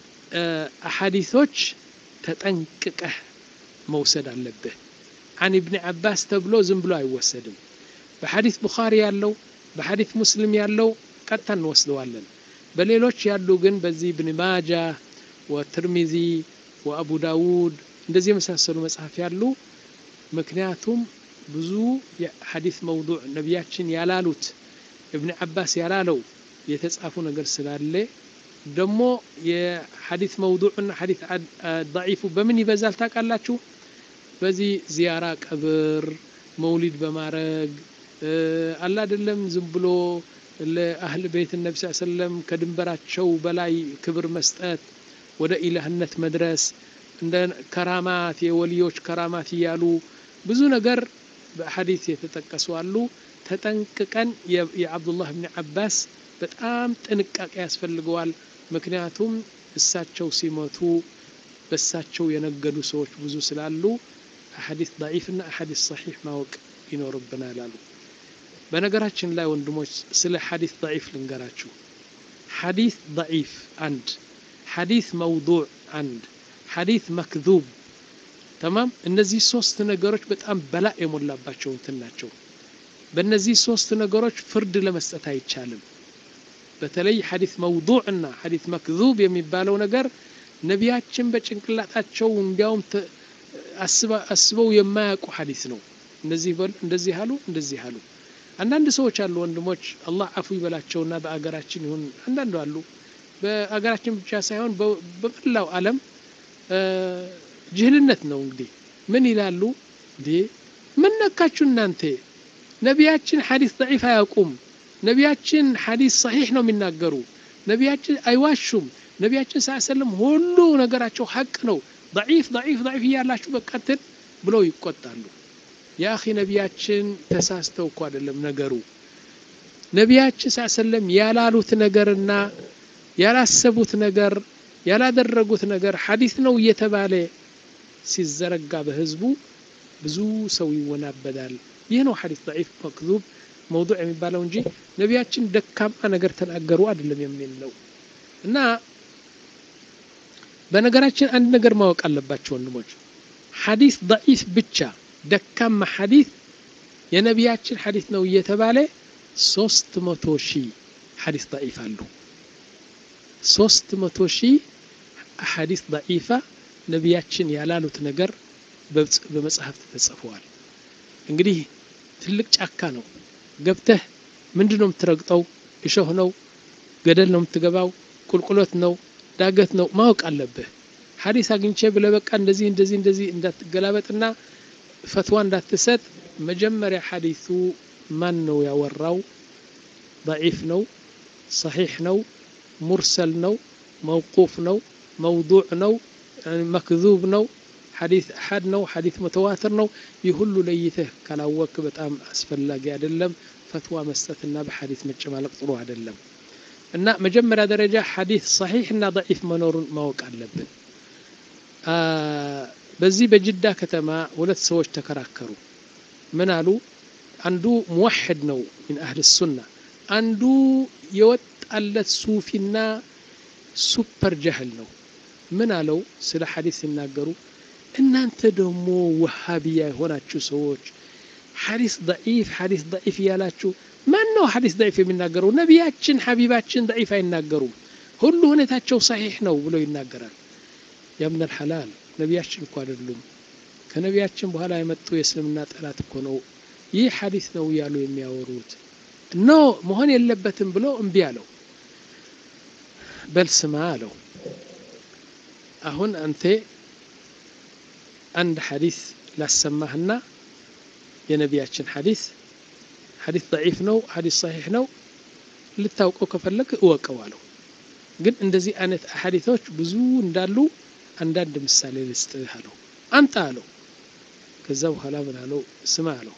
አሐዲሶች ተጠንቅቀህ መውሰድ አለብህ عن ابن عباس ተብሎ ዝም ብሎ አይወሰድም በሐዲስ ቡኻሪ ያለው በሐዲስ ሙስሊም ያለው ቀጥታ እንወስደዋለን በሌሎች ያሉ ግን በዚህ ኢብኑ ማጃ ወትርሚዚ ወአቡ ዳውድ እንደዚህ የመሳሰሉ መጽሐፍ ያሉ ምክንያቱም ብዙ የሐዲስ መውዱዕ ነቢያችን ያላሉት ኢብኑ አባስ ያላለው የተጻፉ ነገር ስላለ ደሞ የሐዲስ መውዱዕና ሐዲስ ضعيف በምን ይበዛል ታውቃላችሁ በዚህ ዚያራ ቀብር መውሊድ በማረግ አላ አይደለም ዝም ብሎ ለአህል ቤት ነብዩ ሰለላሁ ዐለይሂ ወሰለም ከድንበራቸው በላይ ክብር መስጠት ወደ ኢላህነት መድረስ እንደ ከራማት የወሊዮች ከራማት ያሉ ብዙ ነገር በሐዲስ የተጠቀሱ አሉ ተጠንቅቀን የአብዱላህ ኢብኑ አባስ በጣም ጥንቃቄ ያስፈልገዋል ምክንያቱም እሳቸው ሲሞቱ በእሳቸው የነገዱ ሰዎች ብዙ ስላሉ ሐዲስ ضعيف እና ሐዲስ صحيح ማወቅ ይኖርብናል አሉ በነገራችን ላይ ወንድሞች ስለ ሐዲስ ضعيف ልንገራችሁ ሐዲስ ضعيف አንድ ሐዲስ موضوع አንድ ሐዲስ مكذوب تمام እነዚህ ሶስት ነገሮች በጣም በላ የሞላባቸው እንትን ናቸው በእነዚህ ሶስት ነገሮች ፍርድ ለመስጠት አይቻልም በተለይ ሐዲስ موضوع እና ሐዲስ مكذوب የሚባለው ነገር ነቢያችን በጭንቅላታቸው እንዲያውም አስበው የማያውቁ ሐዲስ ነው እንደዚህ እንደዚህ አሉ እንደዚህ አሉ አንዳንድ ሰዎች አሉ ወንድሞች አላህ አፉ ይበላቸውና በአገራችን ይሁን አንዳንዱ አሉ በአገራችን ብቻ ሳይሆን በመላው ዓለም ጅህልነት ነው እንግዲህ ምን ይላሉ እንዴ ምን ነካችሁ እናንተ ነቢያችን ሐዲስ ضعيف አያውቁም ነቢያችን ሐዲስ صحيح ነው የሚናገሩ ነቢያችን አይዋሹም ነቢያችን ሰለላሁ ዐለይሂ ወሰለም ሁሉ ነገራቸው ሐቅ ነው ضعيف ضعيف ضعيف ያላችሁ በቀጥል ብለው ይቆጣሉ ያ اخي ነቢያችን ተሳስተው እኮ አይደለም ነገሩ ነቢያችን ሰለላሁ ዐለይሂ ወሰለም ያላሉት ነገርና ያላሰቡት ነገር ያላደረጉት ነገር ሐዲስ ነው እየተባለ ሲዘረጋ በህዝቡ ብዙ ሰው ይወናበዳል ይህ ነው ሐዲስ ضعيف مكذوب موضوع የሚባለው እንጂ ነቢያችን ደካማ ነገር ተናገሩ አይደለም የሚለው እና በነገራችን አንድ ነገር ማወቅ አለባችሁ ወንድሞች ሐዲስ ضعيف ብቻ ደካማ ሐዲስ የነቢያችን ሐዲስ ነው እየተባለ ሶስት መቶ ሺህ ሐዲስ ضعيف አሉ ሶስት መቶ ሺህ ሐዲስ ضعيفة ነቢያችን ያላሉት ነገር በመጽሐፍ ተጽፈዋል እንግዲህ ትልቅ ጫካ ነው ገብተህ ምንድነው የምትረግጠው እሾህ ነው ገደል ነው የምትገባው ቁልቁሎት ነው ዳገት ነው ማወቅ አለብህ ሐዲስ አግኝቼ ብለ በቃ እንደዚህ እንደዚህ እንደዚህ እንዳትገላበጥና ፈትዋ እንዳትሰጥ መጀመሪያ ሐዲሱ ማን ነው ያወራው ضعيف ነው صحيح ነው ሙርሰል ነው موقوف ነው موضوع ነው مكذوب ነው حديث احد ነው حديث متواتر ነው ይሁሉ ለይተህ ካላወቅ በጣም አስፈላጊ አይደለም ፈትዋ መስጠትና በሐዲስ መጨማለቅ ጥሩ አይደለም እና መጀመሪያ ደረጃ ሐዲስ صحيح እና ضعيف መኖሩን ማወቅ አለብን በዚህ በጅዳ ከተማ ሁለት ሰዎች ተከራከሩ ምን አሉ አንዱ ሙወሂድ ነው من اهل السنه አንዱ የወጣለት ሱፊና ሱፐር ጀህል ነው ምን አለው ስለ ሐዲስ ሲናገሩ እናንተ ደግሞ ወሃቢያ የሆናችሁ ሰዎች ሐዲስ ضعيف ሐዲስ ضعيف ያላችሁ ማን ነው ሐዲስ ضعيف የሚናገረው ነቢያችን ሐቢባችን ضعيف አይናገሩም ሁሉ ሁኔታቸው صحيح ነው ብሎ ይናገራል ያ ምን الحلال ነቢያችን እኮ አይደሉም ከነቢያችን በኋላ የመጡ የእስልምና ጠላት እኮ ነው ይህ ሐዲስ ነው ያሉ የሚያወሩት ኖ መሆን የለበትም ብሎ እምቢ አለው በልስማ አለው አሁን አንተ አንድ ሐዲስ ላሰማህና የነቢያችን ሐዲስ ሐዲስ ضعيف ነው ሐዲስ صحيح ነው ልታውቀው ከፈለክ እወቀው አለው ግን እንደዚህ አይነት ሐዲሶች ብዙ እንዳሉ አንዳንድ ምሳሌ ልስጥህ አለው አንተ አለው ከዛ በኋላ ምን አለው ስማ አለው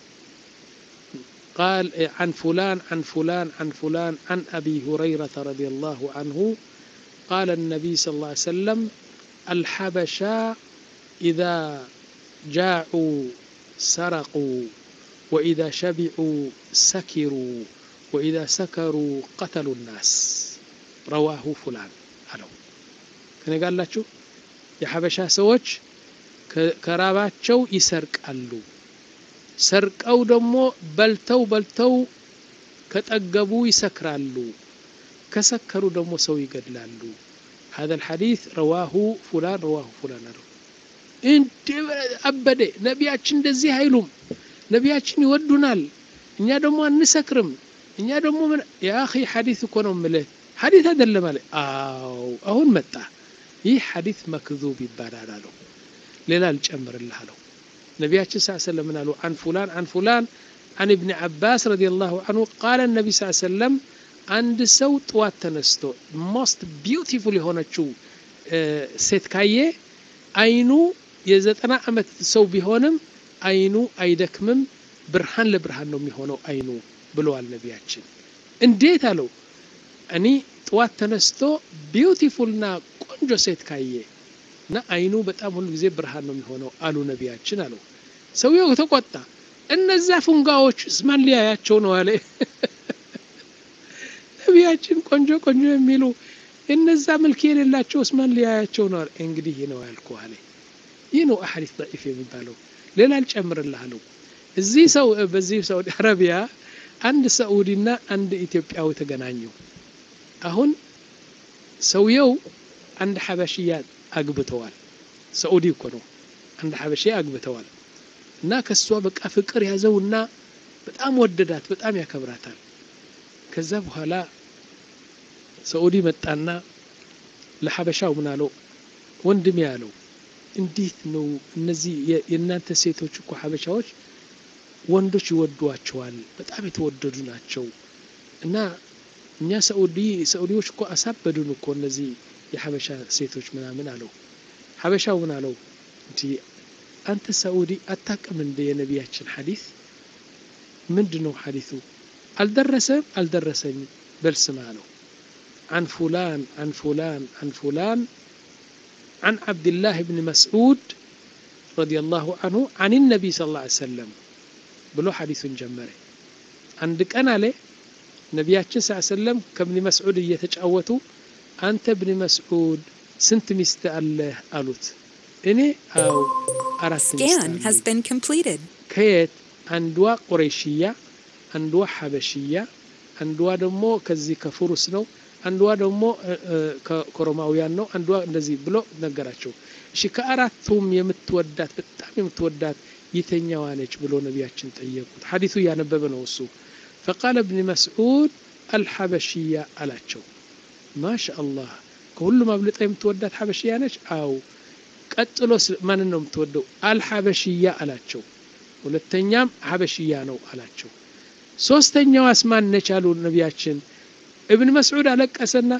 قال عن فلان عن فلان عن فلان عن أبي هريرة رضي الله عنه قال النبي صلى الله عليه وسلم الحبشة إذا جاعوا سرقوا وإذا شبعوا سكروا وإذا سكروا قتلوا الناس رواه فلان አለው ከኔ ጋር አላችሁ የሐበሻ ሰዎች ከራባቸው ይሰርቃሉ ሰርቀው ደግሞ በልተው በልተው ከጠገቡ ይሰክራሉ ከሰከሩ ደግሞ ሰው ይገድላሉ هذا الحديث رواه فلان رواه فلان አለው እንዴ አበደ ነቢያችን እንደዚህ አይሉም ነቢያችን ይወዱናል እኛ ደግሞ አንሰክርም እኛ ደግሞ ያ اخي ሐዲስ እኮ ነው ማለት ሐዲስ አይደለም ማለት አው አሁን መጣ ይህ ሐዲስ መክذوب ይባላል አለው ሌላ ልጨምርልህ አለው ነቢያችን ሰለላሁ ዐለይሂ ወሰለም አሉ عن فلان عن فلان عن ابن عباس رضي الله عنه قال النبي صلى الله عليه وسلم አንድ ሰው ጧት ተነስቶ most beautiful የሆነችው ሴት ካየ አይኑ የዘጠና አመት ሰው ቢሆንም አይኑ አይደክምም ብርሃን ለብርሃን ነው የሚሆነው አይኑ ብለዋል ነቢያችን እንዴት አለው እኔ ጧት ተነስቶ ቢዩቲፉልና ቆንጆ ሴት ካየ እና አይኑ በጣም ሁሉ ጊዜ ብርሃን ነው የሚሆነው አሉ ነቢያችን አለው ሰውየው ተቆጣ እነዛ ፉንጋዎች ማን ሊያያቸው ነው አለ ነቢያችን ቆንጆ ቆንጆ የሚሉ እነዛ መልክ የሌላቸው ማን ሊያያቸው ነው እንግዲህ ነው ያልኩህ አለ ይህ ነው አሐዲስ ضعيف የሚባለው ሌላ ልጨምርልህ አለው እዚህ ሰው በዚህ ሳውዲ አረቢያ አንድ ሳኡዲና አንድ ኢትዮጵያዊ ተገናኙ አሁን ሰውየው አንድ ሐበሽያ አግብተዋል ሳኡዲ እኮ ነው አንድ ሐበሽያ አግብተዋል እና ከሷ በቃ ፍቅር ያዘውና በጣም ወደዳት በጣም ያከብራታል ከዛ በኋላ ሳኡዲ መጣና ለሐበሻው ምን አለው ወንድም ያለው እንዴት ነው እነዚህ የእናንተ ሴቶች እኮ ሐበሻዎች ወንዶች ይወዷቸዋል በጣም የተወደዱ ናቸው እና እኛ ሳኡዲ ሳኡዲዎች እኮ አሳበዱን እኮ እነዚህ የሐበሻ ሴቶች ምናምን አለው ሐበሻው ምን አለው እንዴ አንተ ሳኡዲ አታቀም እንደ የነቢያችን ሐዲስ ምንድነው ሐዲሱ አልደረሰም አልደረሰኝ በልስማ አለው عن فلان عن فلان عن فلان عن عبد الله بن مسعود رضي الله عنه عن النبي صلى الله عليه وسلم بلو حديث جمري عندك أنا ليه نبياتنا صلى الله عليه وسلم كابن مسعود يتجاوتوا أنت ابن مسعود سنت مستأله قالت إني أو أردت Scan has been completed. كيت አንዷ ቁረይሽያ አንዷ ሐበሽያ አንዷ ደግሞ ከዚህ ከፍሩስ ነው አንዷ ደግሞ ከሮማውያን ነው አንዷ እንደዚህ ብሎ ነገራቸው እሺ ከአራቱም የምትወዳት በጣም የምትወዳት የተኛዋ ነች ብሎ ነብያችን ጠየቁት ሐዲሱ ያነበበ ነው እሱ فقال ابن مسعود الحبشيه አላቸው ማሻአላህ ከሁሉም አብልጣ የምትወዳት ሐበሽያ ነች አው ቀጥሎስ ማን ነው የምትወደው አልሐበሽያ አላቸው ሁለተኛም ሐበሽያ ነው አላቸው ሶስተኛው አስማን ነች አሉ ነብያችን ابن مسعود አለቀሰና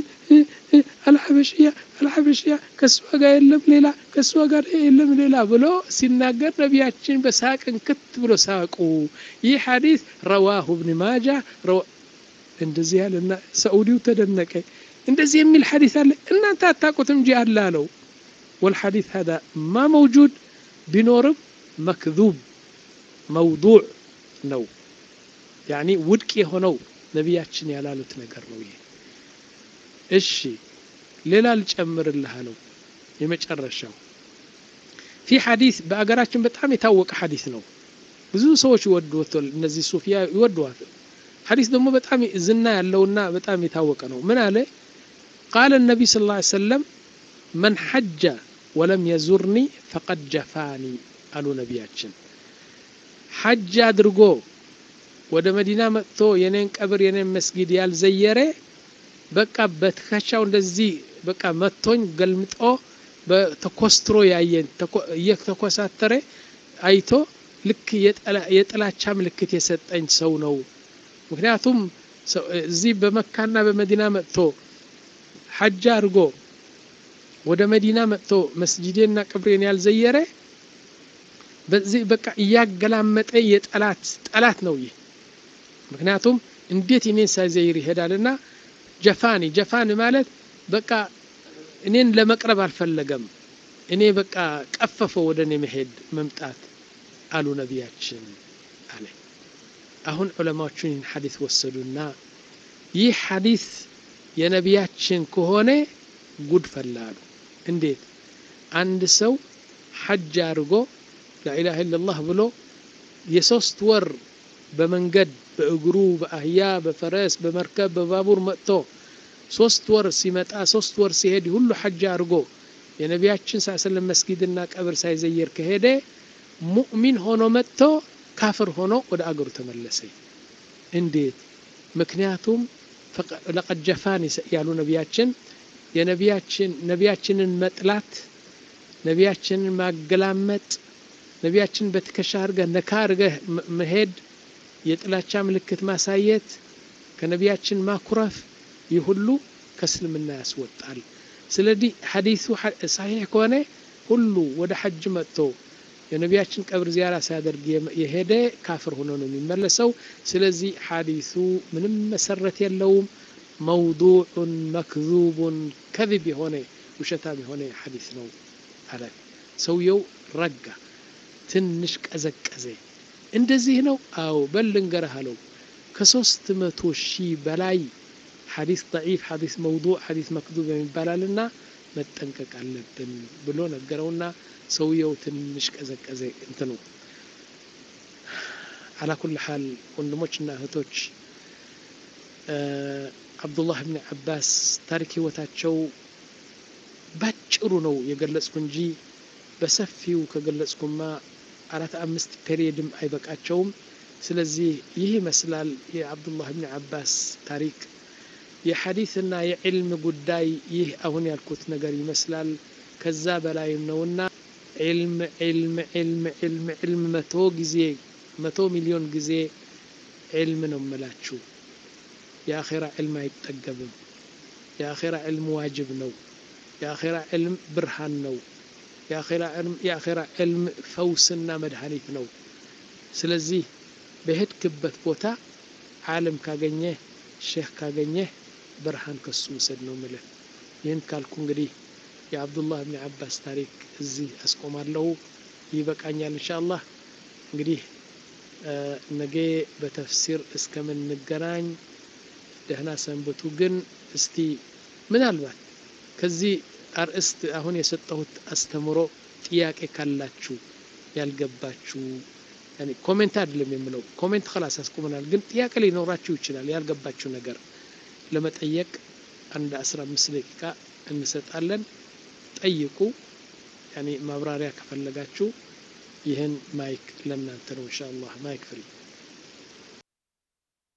الحبشيه الحبشيه ከሷ ጋር የለም ሌላ ከሷ ጋር የለም ሌላ ብሎ ሲናገር ነብያችን በሳቅን ከት ብሎ ሳቁ ይህ ሐዲስ رواه ابن ماجه እንደዚህ ያለና ሳኡዲው ተደነቀ እንደዚህ የሚል ሐዲስ አለ እናንተ አታውቁትም እንጂ አለ አለው والحديث هذا ما موجود بنورب مكذوب موضوع ነው يعني ውድቅ የሆነው ነብያችን ያላሉት ነገር ነው ይሄ እሺ ሌላ ልጨምርልህ ነው የመጨረሻው في حديث በአገራችን በጣም የታወቀ ሐዲስ ነው ብዙ ሰዎች ይወዱታል እነዚህ ሱፊያ ይወዱታል ሐዲስ ደግሞ በጣም ዝና ያለውና በጣም የታወቀ ነው ምን አለ قال النبي صلى الله عليه وسلم من حج ولم يزرني فقد جفاني قالوا ነብያችን ሐጅ አድርጎ ወደ መዲና መጥቶ የኔን ቀብር የኔን መስጊድ ያልዘየረ በቃ በትከሻው እንደዚህ በቃ መጥቶኝ ገልምጦ በተኮስትሮ ያየን እየተኮሳተረ አይቶ ልክ የጥላቻ ምልክት የሰጠኝ ሰው ነው ምክንያቱም እዚህ በመካና በመዲና መጥቶ ሐጅ አድርጎ ወደ መዲና መጥቶ መስጊዴና ቀብሬን ያልዘየረ በዚህ በቃ ያገላመጠ የጠላት ጠላት ነው ይሄ ምክንያቱም እንዴት እኔን ሳይዘይር ይሄዳልና ጀፋኒ ጀፋኒ ማለት በቃ እኔን ለመቅረብ አልፈለገም እኔ በቃ ቀፈፈው ወደኔ መሄድ መምጣት አሉ ነብያችን አለ አሁን ዑለማዎችን ሐዲስ ወሰዱና ይህ ሐዲስ የነብያችን ከሆነ ጉድ ፈላሉ እንዴት አንድ ሰው ሐጅ አድርጎ ላኢላሃ ኢላላህ ብሎ የሶስት ወር በመንገድ በእግሩ በአህያ በፈረስ በመርከብ በባቡር መጥቶ ሶስት ወር ሲመጣ ሶስት ወር ሲሄድ ሁሉ ሐጅ አድርጎ የነብያችን ሰለላሁ መስጊድና ቀብር ሳይዘየር ከሄደ ሙእሚን ሆኖ መጥቶ ካፍር ሆኖ ወደ አገሩ ተመለሰ እንዴት ምክንያቱም لقد جفاني ያሉ ነብያችን የነብያችን ነብያችንን መጥላት ነብያችንን ማገላመጥ ነብያችን በትከሻ አርገህ ነካ አርገህ መሄድ የጥላቻ ምልክት ማሳየት ከነብያችን ማኩራፍ ይሁሉ ከእስልምና ያስወጣል ስለዚህ ሐዲሱ صحيح ከሆነ ሁሉ ወደ ሐጅ መጥቶ የነብያችን ቀብር ዚያራ ሲያደርግ የሄደ ካፍር ሆኖ ነው የሚመለሰው ስለዚህ ሐዲሱ ምንም መሰረት የለውም موضوع مكذوب كذب የሆነ ውሸታም የሆነ ሐዲስ ነው አለ ሰውየው ረጋ ትንሽ ቀዘቀዘ እንደዚህ ነው አው በልንገርህ አለው ከሶስት መቶ ሺህ በላይ ሐዲስ ضعيف ሐዲስ موضوع ሐዲስ مكذوب የሚባላልና መጠንቀቅ አለብን ብሎ ነገረውና ሰውየው ትንሽ ቀዘቀዘ እንትኑ على كل حال ወንድሞችና እህቶች አብዱላህ ኢብኑ አባስ ታሪክ ህይወታቸው ባጭሩ ነው የገለጽኩ እንጂ በሰፊው ከገለጽኩማ አራት አምስት ፔሪየድም አይበቃቸውም ስለዚህ ይህ ይመስላል የአብዱላህ ኢብኑ አባስ ታሪክ የሐዲስና የዕልም ጉዳይ ይህ አሁን ያልኩት ነገር ይመስላል ከዛ በላይ ነውና علم علم علم علم علم መቶ ጊዜ መቶ ሚሊዮን ጊዜ علم ነው መላችሁ የአኺራ علم አይጠገብም የአኺራ علم ዋጅብ ነው የአኺራ علم ብርሃን ነው የአኺራ علم የአኺራ علم ፈውስና መድኃኒት ነው ስለዚህ በሄድክበት ቦታ ዓለም ካገኘ ሼህ ካገኘ ብርሃን ከሱ ወሰድ ነው ማለት ይሄን ካልኩ እንግዲህ የአብዱላህ ኢብኑ አባስ ታሪክ እዚህ አስቆማለሁ ይበቃኛል ኢንሻአላህ እንግዲህ ነገ በተፍሲር እስከምንገናኝ ደህና ሰንብቱ ግን እስቲ ምናልባት ከዚህ አርእስት አሁን የሰጠሁት አስተምሮ ጥያቄ ካላችሁ ያልገባችሁ يعني ኮሜንት አይደለም የምለው ኮሜንት خلاص አስቆመናል ግን ጥያቄ ሊኖራችሁ ይችላል ያልገባችሁ ነገር ለመጠየቅ አንድ አስራ አምስት ደቂቃ እንሰጣለን ጠይቁ يعني ማብራሪያ ከፈለጋችሁ ይሄን ማይክ ለእናንተ ነው ኢንሻአላህ ማይክ ፍሪ